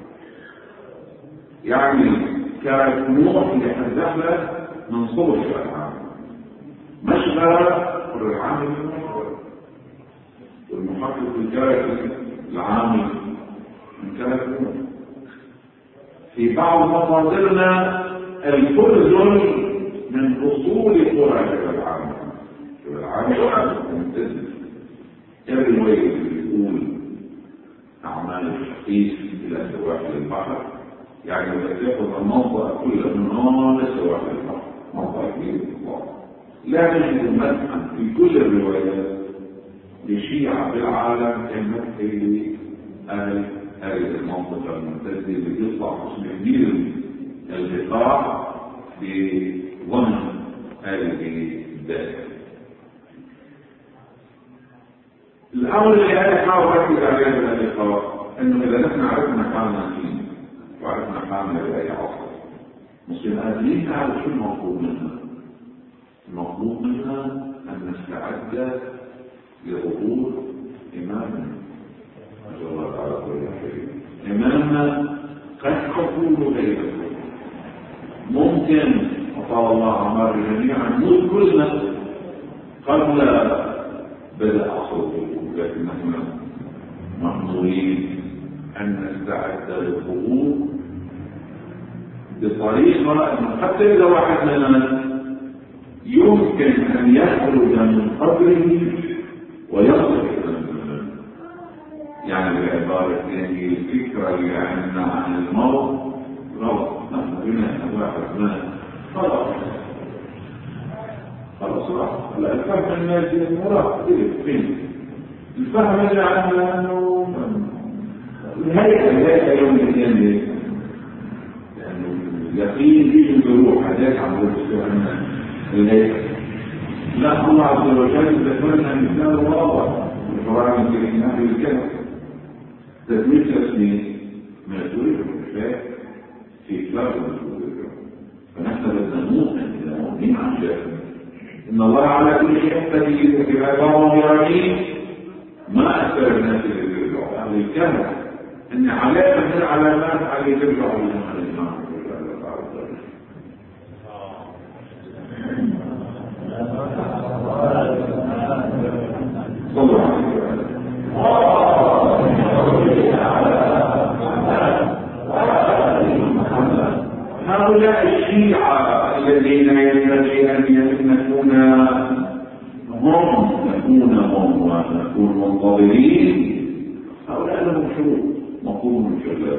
يعني كانت نوع يحذفها من صور جبل عامل مشغلة العامل والمحقق الكارثي العامل من كارثي. في بعض مصادرنا الكل من أصول قرى العالم. العالم ممتد الرواية اللي يقول أعمال الشقيق إلى سواحل البحر، يعني تأخذ المنطقة كلها من هون لسواحل البحر، منطقة كبيرة الله. لا نجد مدحا في كل الروايات لشيعة بالعالم كمثل أهل هذه المنطقة الممتدة اللي يطلع اسم كبير البقاع بضمن هذه الدائرة. الأمر اللي أنا حاول أركز عليه من اللقاء إنه إذا نحن عرفنا حالنا فيه وعرفنا حالنا بأي عصر، مسلم قادرين نعرف شو المطلوب منا. المطلوب منا أن نستعد لظهور إمامنا نسأل الله تعالى كل خير. إمامنا قد تكون غيره ممكن أطال الله أعمار جميعا نموت كلنا قبل بدأ عصره، لكن نحن مأمورين أن نستعد للظهور بطريقة أنه حتى إذا واحد منا يمكن أن يخرج من قبره ويصل إلى المنام. يعني بعبارة ثانية الفكرة اللي عندنا عن الموت غلط. نحن بناء واحد مات خلاص خلاص راح. لا الفهم الناس راح فين الفهم اللي عندنا أنه الهيئة الهيئة يوم القيامة، لأنه اليقين يجي بروح هذاك عم يقول عنا الهيئة. لا الله عز وجل ذكرنا مثال واضح في القرآن الكريم أهل الكهف تثبيت اسمه ما تريد الكفاية في كتاب المسؤولية. فنحن بدنا نوقن إلى مؤمنين عن جهل إن الله على كل شيء قدير في عباره يرانيه ما أكثر الناس اللي بيرجعوا أهل الكهف إن علامة من العلامات عليه يرجعوا لهم الإمام صلى الله عليه وسلم. هؤلاء الشيعة الذين ينبغي أن نكون هم نكون هم ونكون منتظرين، هؤلاء لهم شروط مطلوب من شباب.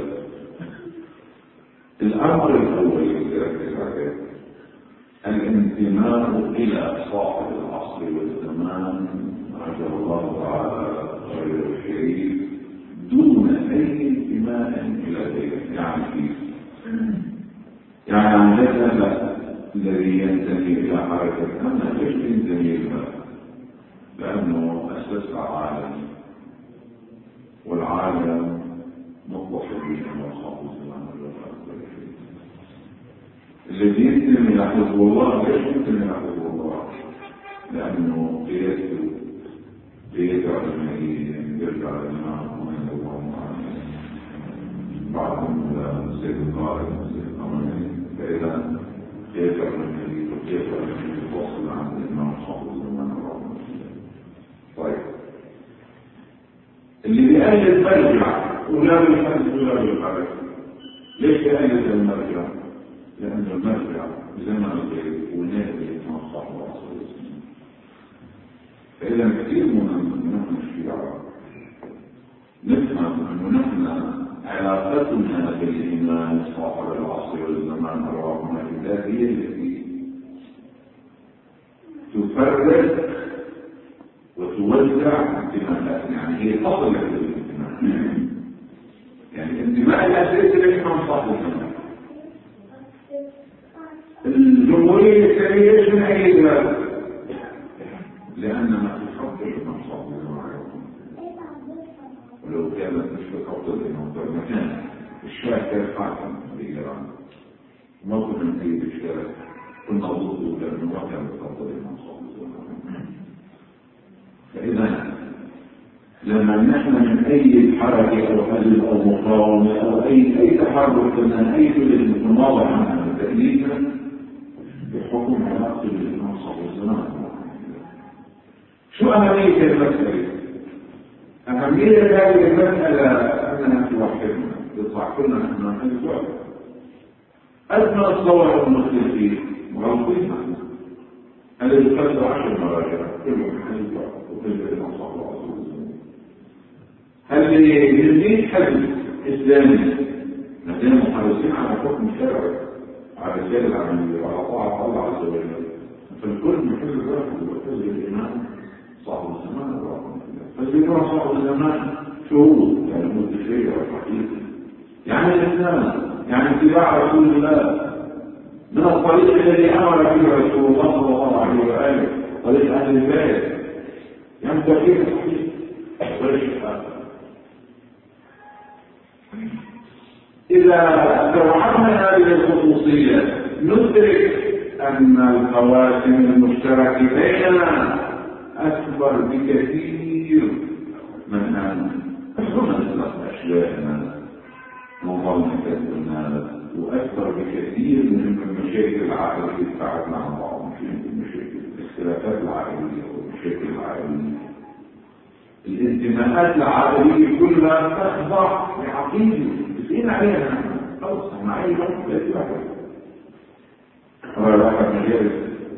الأمر الأول يركز عليه الانتماء إلى صاحب العصر والزمان عجل الله تعالى غير الشريف دون أي انتماء إلى غيره. يعني كيف؟ يعني عن جهل الذي ينتمي إلى حركة أنا ليش ينتمي لها؟ لأنه أسس عالم، والعالم مطلق الدين والخاص الزمان الذي ينتمي إلى حزب الله. ليش ينتمي إلى حزب الله؟ لأنه قيادته قيادة علمائية يرجع الإمام رحمه الله بعضهم سيد القائد سيد القمرين. فإذا قيادة علمائية وقيادة علمائية توصل عند الإمام صاحب الزمان رحمه الله. طيب اللي بيقلد مرجع ولا بيحدث ولا بيحرك. ليش بيقلد المرجع؟ لأن المرجع زمن غير ونادي الإمام صاحب العصر الإسلامي. فإذا كثير من نحن الشيعة نفهم أنه نحن علاقتنا بالإمام صاحب العصر والزمان رحمه الله هي التي تفرق وتوزع انتماءات. يعني هي أصل الانتماء. يعني الانتماء الأساسي للإمام صاحب الزمان. الجمهورية الإسلامية ليش من أي بلاد؟ لأننا في خط الإمام صاحب الزمان. ولو كانت مش في خط الإمام صاحب المكان الشاه كان حاكم في إيران ما كنا نأيد الشاه، كنا ضده لأنه ما كان في خط الإمام صاحب الزمان. فإذا لما نحن من أي حركة أو حزب أو مقاومة أو أي أي تحرك كنا أي فلس مواضع عنها تأليفا بحكم علاقة الإمام صاحب الزمان. شو أهمية المسألة؟ أهمية هذه المسألة أنها توحدنا، يطلع كلنا نحن نحن الزوج. أدنى الصور المسلمين مغلطين الذي يكسر عشر مراجع كلهم حزب وحزب المصحف العظيم. هل يزيد حزب إسلامي نحن محرصين على حكم شرعي على رسالة العملية وعلى طاعة الله عز وجل، فالكل من حزب واحد وحزب الإمام صاحب الزمان الرحمة. حزب الإمام صاحب الزمان شهود يعني مدفعية والحقيقة يعني الإسلام يعني اتباع رسول الله من الطريق الذي أمر به رسول الله صلى الله عليه وآله، طريق أهل البيت يعني تغيير الحقيقة والشفاء. إذا توحدنا هذه الخصوصية ندرك أن القواسم المشتركة بيننا أكبر بكثير من أن نطلق أشياءنا مظلمة الناس، وأكبر بكثير من المشاكل العائلية اللي تعبنا عن بعض، مش المشاكل الاختلافات العائلية والمشاكل العائلية. الانتماءات العائلية كلها تخضع لعقيدة مسئين عليها خلص مع أي وقت لا تبعها. أولا واحد مجالس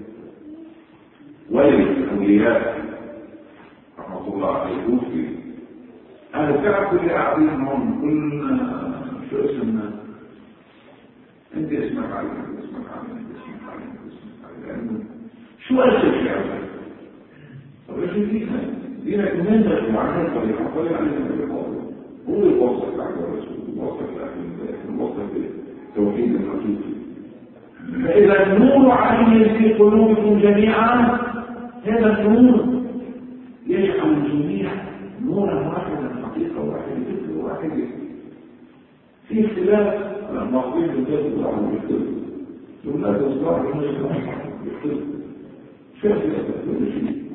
ولي الأولياء رحمة الله عليه توفي، أنا تعرف اللي قاعدين هم كلنا شو اسمنا؟ أنت اسمك علي، أنت اسمك علي، أنت اسمك علي، أنت اسمك علي، لأنه شو أسف يا عبد؟ طب إيش دينا؟ دينك منين دخل على طريقة طريقة علينا بالقول هو يوصل لك الرسول، يوصل لك يوصل توحيد الرسول. فإذا النور عالي في قلوبكم جميعا، هذا النور يجعل الجميع نورا واحدا، حقيقة واحدة، فكرة واحدة. في اختلاف المعصومين بالذات والعلم يختلف، لا تصدر من الإسلام يختلف شافي كل شيء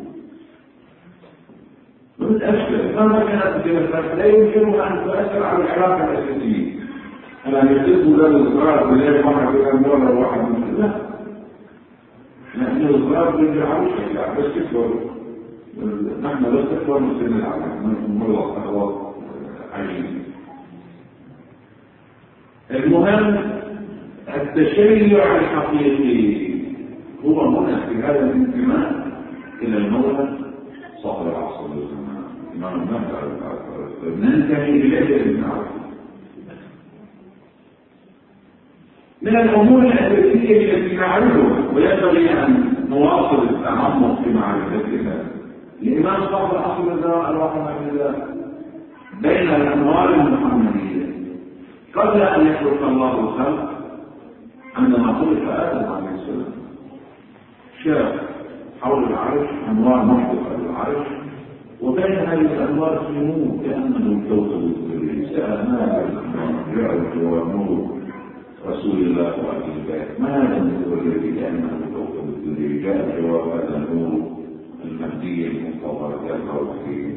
من أشكال مهما كانت الخلافات لا يمكن أن تؤثر على العلاقة الأساسية. أنا يختلف لا الإصرار بالله واحد بالأموال وواحد من لا، لأن الإصرار بالجعل شيء بس تكبر، نحن لا تكبر من سن العالم من مرض أخوات عجيب. المهم التشيع الحقيقي هو هنا في هذا الانتماء إلى المولى صاحب العصر والزمان إمام المهدي ننتهي إليه بالمعروف. من الأمور الأساسية التي نعرفها وينبغي أن نواصل التعمق في معرفتها الإمام صاحب العصر والزمان الواقع بين الأنوار المحمدية. قبل أن يخلق الله الخلق عندما خلق آدم عليه السلام شاف حول العرش أنوار محدثة للعرش، وبين هذه الأنوار في نور كأنه الكوكب الدري. سأل ماذا جاء الجواب نور رسول الله وآل البيت، ماذا النور الذي كأنه الكوكب الدري؟ جاء الجواب هذا النور المهدي المنتظر يظهر في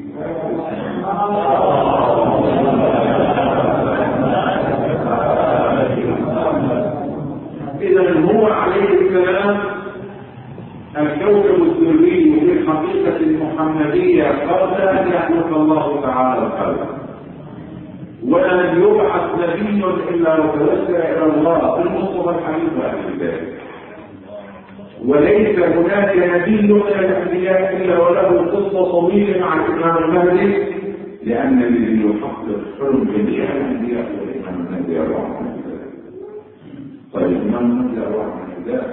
إذا هو عليه السلام الكوكب الذري في الحقيقة المحمدية قبل أن يخلق الله تعالى الخلق، ولم يبعث نبي إلا وتوسل إلى الله في المصطفى الحبيب وأهل البيت، وليس هناك نبي من الأنبياء إلا وله قصة طويلة مع الإمام المهدي، لأن الذي يحقق حلم جميع الأنبياء هو الإمام المهدي الرحمة الله. طيب الإمام المهدي الرحمة الله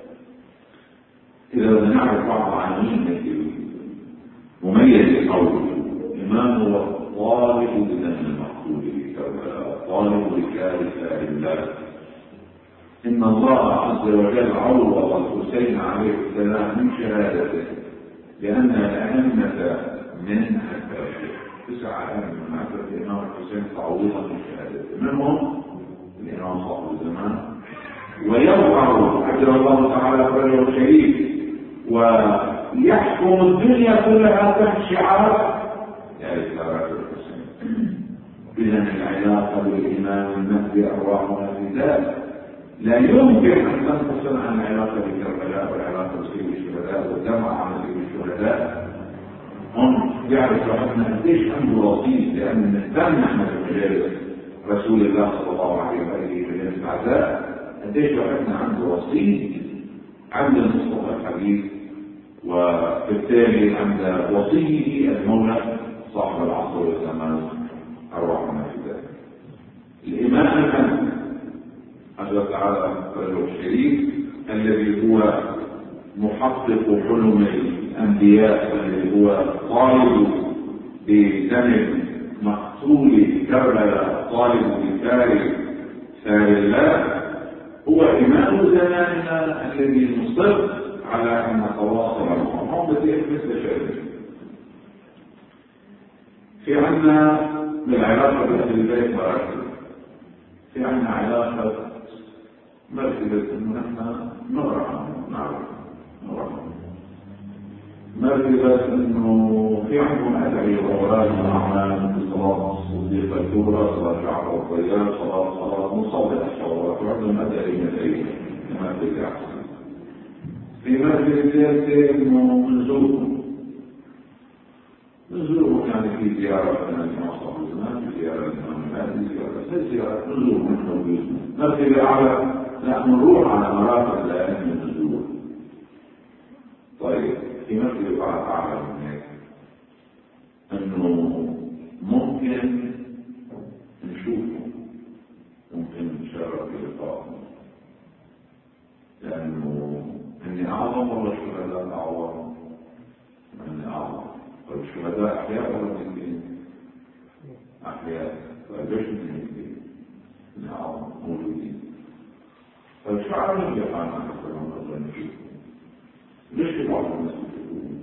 إذا بدنا نعرف بعض عناوين مميز قوله الإمام هو الطالب بدم المقصود لكربلاء، طالب لكارثة لله. إن الله عز وجل عوض الحسين عليه السلام من شهادته، لأن الأئمة من تسع أئمة من عهد الإمام الحسين تعويضا من شهادته، منهم الإمام صاحب الزمان، ويظهر عجل الله تعالى فرجه الشريف ويحكم الدنيا كلها تحت شعار يا إسلام الحسين. إذن العلاقة بالإمام المهدي أرواحنا في ذلك لا يمكن أن تنفصل عن العلاقة بكربلاء والعلاقة بسيد الشهداء والدمع عن سيد الشهداء. هم يعرفوا أن ليش عنده وصية، لأن نهتم نحن بمجالس رسول الله صلى الله عليه وآله مجالس العزاء، قديش واحدنا عنده وصي عند المصطفى الحبيب، وبالتالي عند وصيه المولى صاحب العصر والزمان أرواحنا في ذلك. الإمام الحمد الله تعالى رجل الشريف الذي هو محقق حلم الأنبياء، والذي هو طالب بدم مقتول كربلاء، طالب بثار ثار الله، هو إمام زماننا الذي مصر على أن نتواصل مع محمد مثل شيء. في عنا بالعلاقة بأهل البيت مراتب، في عنا علاقة مرتبة إنه نحن نرى نعرف نرى مرتبة إنه في عندهم أدعية وأوراد وأعمال صلاة الصديقة الكبرى، صلاة جعفر الطيار، صلاة صلاة مصلى الصلوات، وعندهم أدعية مدعية مرتبة أحسن. في مرتبة ثالثة إنه نزورهم نزورهم يعني في زيارة الإمام صاحب الزمان، في زيارة الإمام المهدي، زيارة زيارة نزورهم نحن وبيوتنا. مرتبة أعلى نحن نروح على مراتب لأهل النزور. طيب في مرتبة أعلى من هيك أنه ممكن نشوفهم، ممكن نتشرف بلقائهم، لأنه إني أعظم ولا الشهداء أعظم؟ إني أعظم. طيب الشهداء أحياء ولا ميتين؟ أحياء. طيب ليش ميتين؟ إني أعظم موجودين. طيب شو عمل يقعنا أكثر من الله نشوفهم؟ ليش بعض الناس يشوفون؟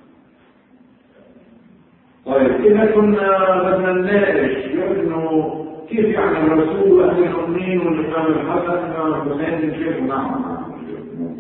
طيب إذا كنا بدنا نناقش إنه كيف يعني الرسول وأهل المؤمنين والإمام الحسن والحسين نشوفه؟ نعم نعم ممكن.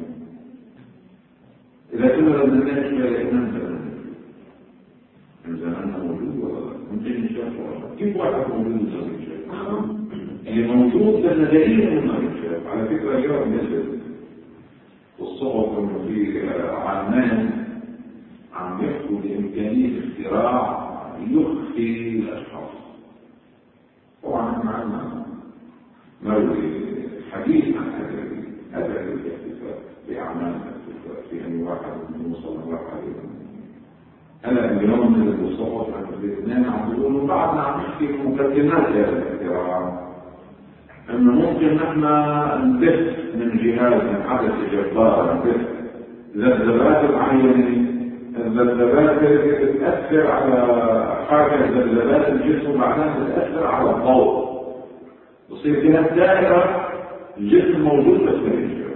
إذا كنا بدنا نناقش الإمام زمان من زماننا موجود ولا ممكن نشوفه ولا كيف واحد موجود زمان نشوفه؟ اللي موجود ده دليل إنه ما يشوف. على فكرة اليوم نزل والصحف إنه في علمان عم يحكوا بإمكانية اختراع يخفي الأشخاص. طبعا احنا عندنا مروي حديث عن هذا هذا الاختفاء بأعمال الاختفاء في أي واحد من صلى الله عليه وسلم. أنا اليوم من الصحف عن الاثنين عم بيقولوا بعدنا عم نحكي في مقدمات هذا الاختراع إنه ممكن نحن نبث من جهاز من حدث جبار، نبث ذبذبات معينة، الذبذبات تأثر على حركة ذبذبات الجسم وبعدين تأثر على الضوء، تصير فيها دائرة الجسم موجود بس ما ينشاف.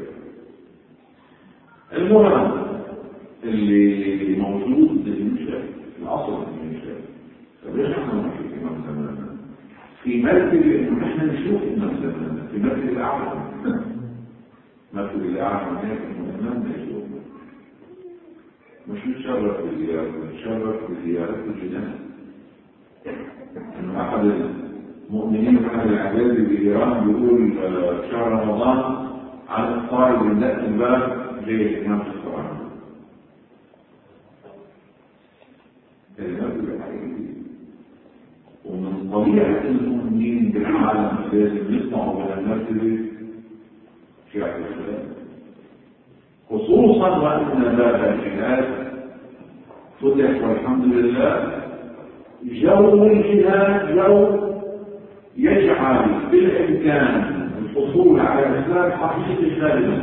المهم اللي موجود ينشاف الأصل ما ينشاف. فليش نحن نحكي في إمام زماننا؟ في مرتبة إنه نحن نشوف إمام زماننا، في مرتبة أعلى مرتبة الأعلى من هيك إنه إمامنا يشوفنا. مش نتشرف بزيارته، نتشرف بزيارته الجنان. إنه أحد المؤمنين أحد العباد بإيران بيقول شهر رمضان على الطائر من دق الباب جاي الإمام في القرآن. المرتبة الحقيقية. ومن طبيعة المؤمنين بالعالم لازم يسمعوا إلى المرتبة في عهد الإسلام، خصوصا وأن باب الجهاد فتح والحمد لله. جو الجهاد جو يجعل بالإمكان الحصول على الإسلام حقيقي خالدا.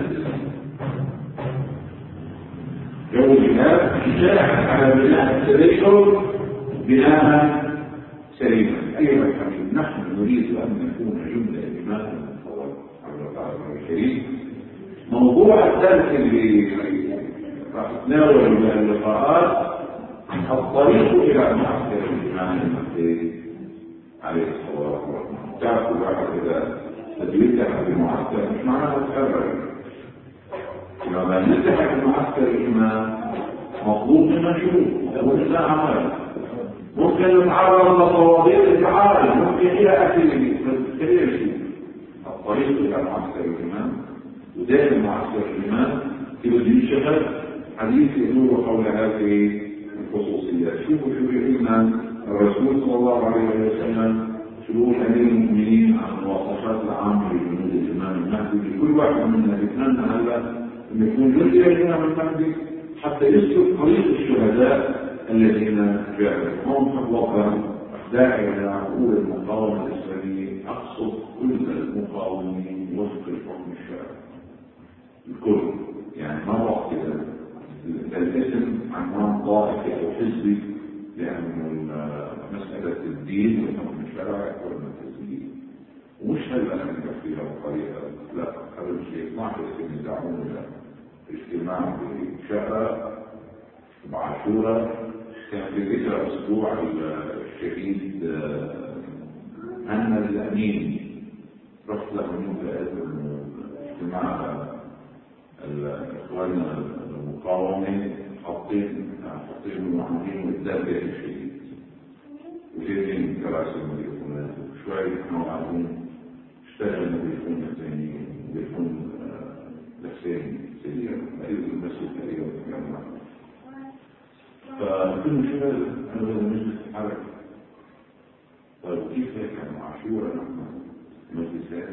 جو الجهاد يساعد على بناء التدين بناء سليما. أيها الحبيب، نحن نريد أن نكون جملة إماما من فضل الله تعالى الكريم. موضوع الثالث اللي راح نتناول من اللقاءات الطريق إلى معسكر الإمام المهدي عليه الصلاة والسلام. تعرفوا واحد إذا تدريسها في معسكر مش معناها تكرر. لما نلتحق بمعسكر الإمام مطلوب منا شروط لابد أعمال. ممكن نتعرض لطوابير البحار، ممكن إلى أكل كثير شيء. الطريق إلى معسكر الإمام ودائما معسكر الإمام في بديل شغل حديث يدور حول هذه الخصوصيات. شوفوا شو بيقولنا الرسول صلى الله عليه وسلم شروط أمير المؤمنين عن المواصفات العامة لجنود الإمام المهدي. كل واحد منا بيتمنى هلا أن يكون جزء من الإمام المهدي حتى يسلك طريق الشهداء الذين جاءوا هم وقع داعي إلى عقول المقاومة الإسلامية. أقصد كل المقاومين وفق الحكم الشرعي الكل، يعني ما وقت الاسم عنوان طائفي أو حزبي، لأن مسألة الدين والحكم الشرعي والمركزية ومش هلا ننجح فيها بطريقة لا قبل شيء اثني عشر سنة دعونا إلى اجتماع بشقة بعاشوراء كان في ذكرى أسبوع الشهيد أنا الأمين. رحت لهم اجتماع الإخوان المقاومة حاطين حاطين المعلمين قدام بيت الشهيد وجايبين كراسي مليفونات وشوية مواعين اشتغل مليفون الثاني مليفون لحسين سيئة قريب المسجد تقريبا في الجامعة. فكل شوية أنا بدأ مجلس حركة. طيب كيف هيك عن عاشورة نحن مجلسات؟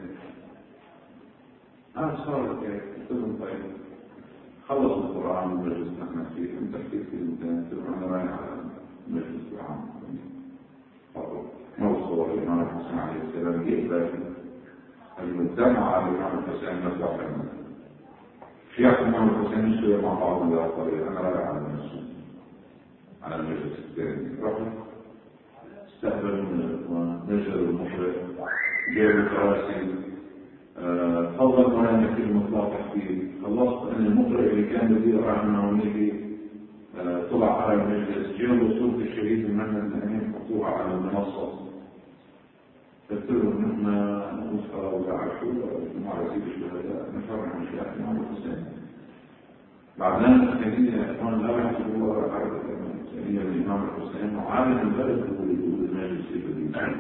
أنا صارت هيك قلت لهم طيب خلص القرآن المجلس نحن فيه انت حكيت كلمتين قلت لهم أنا رايح على مجلس العام. موصل الإمام الحسين عليه السلام يقبل المجتمع على الإمام الحسين نفسه حرمه. شيخ الإمام الحسين يشتغل مع بعض من الطريق. أنا رايح على المسجد على المجلس الثاني. رحت استقبلوا من الإخوان نزلوا المشرق جابوا كراسي تفضل معنا في المطلع تحكي. خلصت أنا المقرئ اللي كان بدي أقرأ عنه ونجي طلع على المجلس جابوا صورة الشهيد المهند الأمين حطوها على المنصة. قلت لهم نحن نصر ولا عاشوراء مع رسيل الشهداء نفرح عن شيخ الإمام الحسين. بعدين الثانية يا إخوان لا يحسبوا ولا عرض الثانية الإمام الحسين وعالم البلد هو يقول المجلس البديل.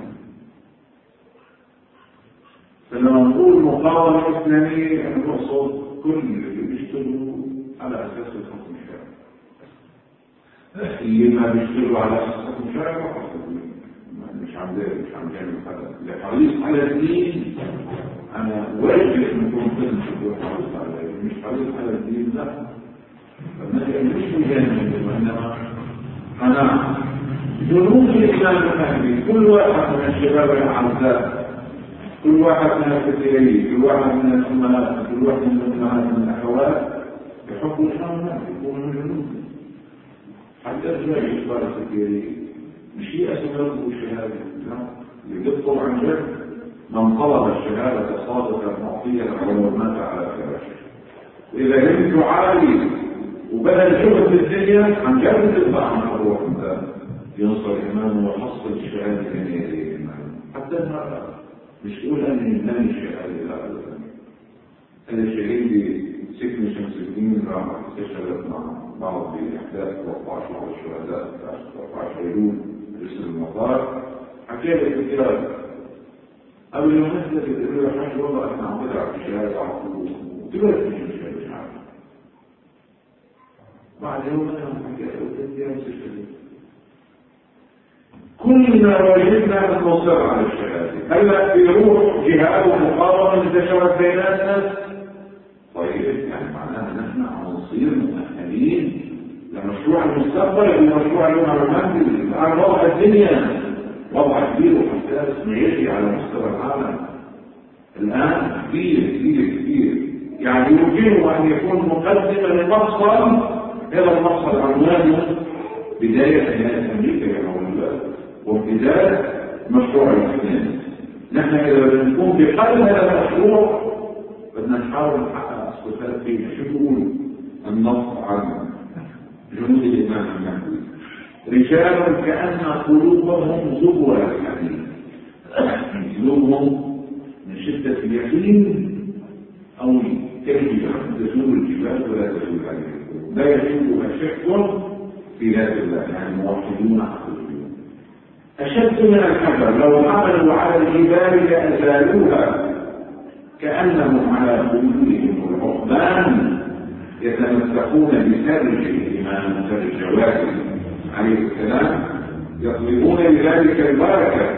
فلما نقول مقاومة إسلامية أنا أقصد كل اللي بيشتغلوا على أساس الحكم الشرعي. اللي ما بيشتغلوا على أساس الحكم الشرعي ما حصل مش عم مش عم جانب حدا. اللي حريص على الدين أنا واجب أن يكون قسم شكور حريص على مش حريص على الدين لا. فالنجم مش مجانب وإنما أنا جنود الإسلام المهدي كل واحد من الشباب الأعزاء كل واحد من الفتيين كل واحد من الأمهات كل واحد من الأمهات من الأخوات يحب الإسلام يكون من جنود حتى أجل إصبار الفتيين مش يأسوا الشهادة لا اللي يطلع عن جد من طلب الشهادة صادقا معطيا ولو مات على فراشه. وإذا كنت عالي وبدأ الجهد في الدنيا عن جد تطلع عن الروح انت ينصر إمامه ويحصل الشهادة من يديه الإمام. حتى المرأة مش تقول أنا يمناني الشهادة لا أبدا. أنا الشهيد سكن شمس الدين راح استشهدت مع بعض بإحداث أربعة عشر الشهداء أربعة عشر يوم رسل المطار. حكيت الكتاب قبل ما نزلت تقول له حاجة والله أنا عم بدع في الشهادة عقول وتقول لك مش مش عارف. بعد يوم أنا حكيت وقلت يا مسجد كلنا واجبنا أن نصر على الشهادة. هلا في روح جهاد ومقاومة انتشرت بيناتنا طيب يعني معناها نحن عم نصير مؤهلين لمشروع المستقبل المشروع اليوم المهدي على وضع الدنيا وضع كبير وحساس معيشي على مستوى العالم الآن كبير كبير كبير. يعني يمكنه أن يكون مقدما لمقصد هذا المقصد عنوانه بداية حياة أمريكا يا مولانا وابتداء مشروع الإسلام. نحن إذا نكون بقلب هذا المشروع بدنا نحاول نحقق أسقطات فيه. شو بيقول النص عن جنود الإمام المهدي؟ رجال كأن قلوبهم زبر الحديد. قلوبهم من شدة اليقين أو كالجبال تزول الجبال ولا تزول عليها لا يشوفها شك في ذات الله. يعني موحدون عقليون أشد من الحجر لو عملوا على الجبال لأزالوها كأنهم على قلوبهم العقبان يتمسكون بسرج الإمام سرج الجواد عليه السلام يطلبون بذلك البركة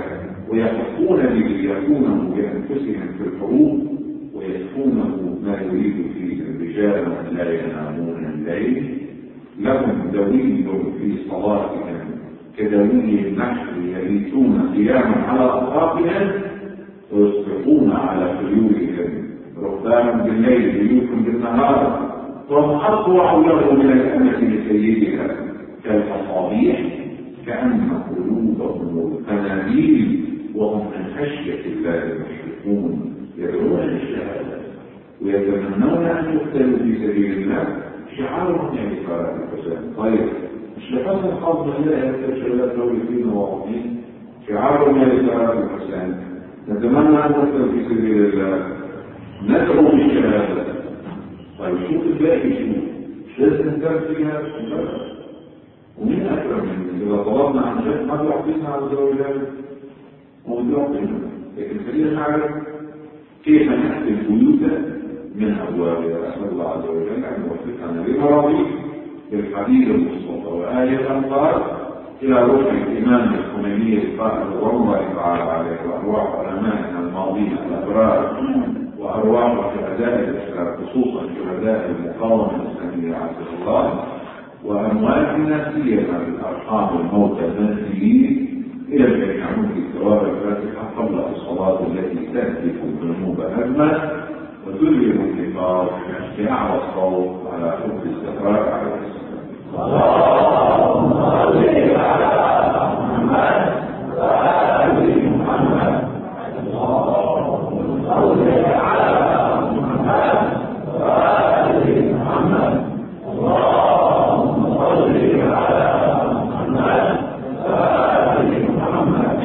ويخفون به ليكونه بأنفسهم في الحروب ويخفونه ما يريد فيه الرجال لا ينامون الليل لهم دوي في صلاتهم كدوي النحل يبيتون قياما على أطرافهم ويصبحون على خيولهم ركبانا بالليل بيوتهم بالنهار وهم أطوع له من الأمة لسيدها كالأصابيح كأن قلوبهم القناديل وهم من خشية الله مشركون يدعون للشهادة ويتمنون أن يقتلوا في سبيل الله شعارهم يعني فرات الحسين. طيب مش لحسن الحظ من الله يكتب شهادات مولدين وواضحين شعارهم يعني فرات الحسين نتمنى أن نقتل في سبيل الله ندعو بالشهادة. طيب شوف الباقي شوف مش لازم نكتب فيها ومين أكثر من إذا طلبنا عن شيء ما يعطينا عز وجل ويعطينا لكن خلينا نعرف كيف نأتي البيوت من أبوابها. أسأل الله عز وجل أن يوفقنا لمراضيه بالحديث المصطفى وآية قال إلى روح الإمام الخميني القائل والله تعالى عليه وأرواح علمائنا الماضين الأبرار وأرواح شهداء الإسلام خصوصا شهداء المقاومة الإسلامية عز الله وأمواتنا سيما الأرحام الموتى المنسيين إلى الجميعون في ثواب الفاتحة قبل الصلاة التي تهدف الذنوب أزمة وتلهم النفاق بأعلى الصوت على حب الزهراء عليه السلام. اللهم صل على محمد وآل محمد. اللهم صل على محمد وآل محمد. اللهم صل على محمد وآل محمد.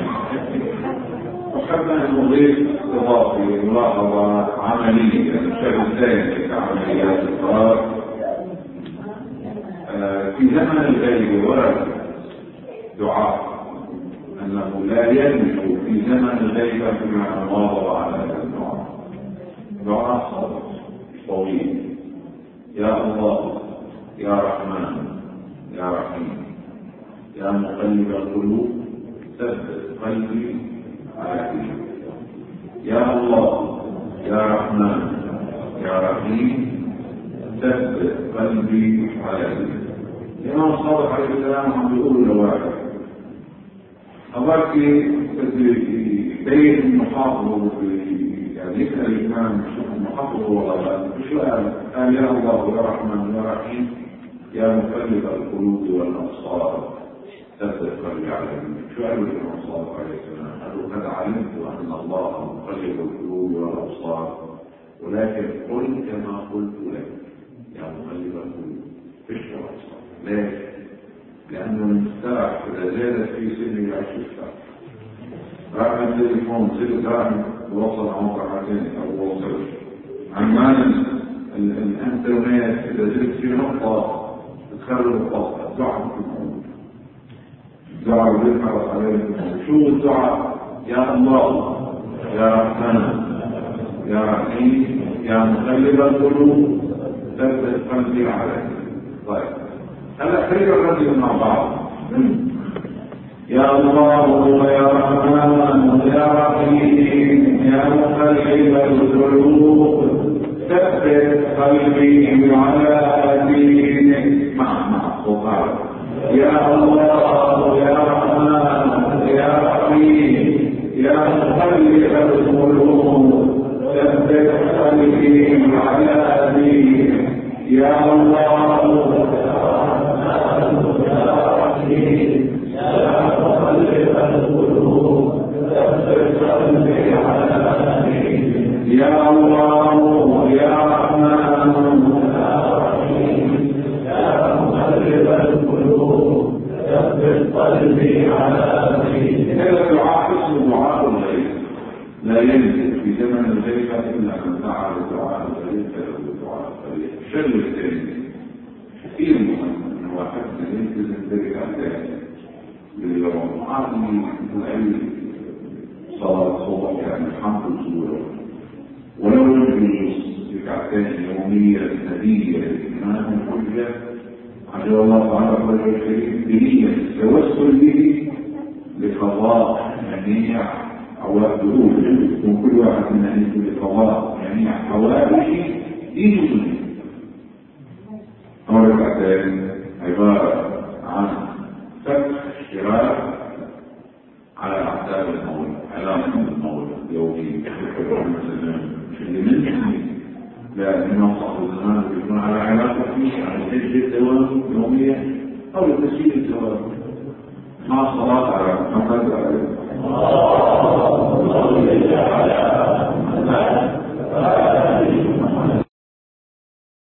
وحبنا نضيف إضافة ملاحظة عملية الشيء الثاني كعمليات القرار في زمن الغيب ورد دعاء أنه لا ينجو في زمن الغيب بما المواظبة على هذا الدعاء. دعاء صادق طويل يا الله يا رحمن يا رحيم يا مقلب القلوب ثبت قلبي على دينك يا الله يا رحمن يا رحيم ثبت قلبي على دينك. الإمام الصادق عليه السلام عم بيقول لواحد أظهر في بيت المحافظ يعني يسأل الإمام المحافظ والله شو قال؟ قال يا الله يا رحمن يا رحيم يا مقلب القلوب والأبصار ثبت قلبي على دينك. شو قال الإمام الصادق عليه السلام؟ قالوا قد علمت أن الله مقلب القلوب والأبصار ولكن قل كما قلت لك يا مقلب القلوب فيش الأبصار. ليه؟ لأنه المفتاح إذا زادت في سن يعيش الفتح رقم التليفون سلك رقم وصل عمر رقمتين أو وصل عمان الانترنت إذا زادت في نقطة تخرب الطاقة الدعاء في الموت الدعاء بيحرص عليه. شو الدعاء؟ يا الله يا رحمن يا رحيم يا مقلب القلوب ثبت قلبي عليك. طيب هلا خلينا نركز مع بعض. يا الله يا رحمن يا رحيم يا مقلب القلوب ثبت قلبي على دينك. مع مع صوت يا الله يا رحمن يا رحيم يا مقلب القلوب ثبت قلبي على دينك. يا الله يا الله يا رحمن يا رحيم يا مقلب القلوب ثبت قلبي على دينك. هذا الدعاء اسمه دعاء الغيب لا ينزل في زمن الغيبة إلا من دعا بدعاء الغيب فله دعاء الغيب. الشر الثاني كثير مهم أن واحدنا يلتزم بالأحداث لليوم عادي العلم صلاة الصبح يعني الحمد لله ولو يجوز ركعتين يوميا هدية للإمام الحجة عجل الله تعالى الرجل الكريم بنية التوسل به لقضاء منيع عوائد دروس يكون كل واحد منا يكون قضاء يعني حوائج دين سنة. أول ركعتين عبارة عن فتح اشتراك على أعتاب المولى، علامة المولى يومي مثلا اللي منه لا ينصح الزمان يكون على علاقة فيه على تجربة الدوام يومية أو لتسجيل الدوام مع الصلاة على محمد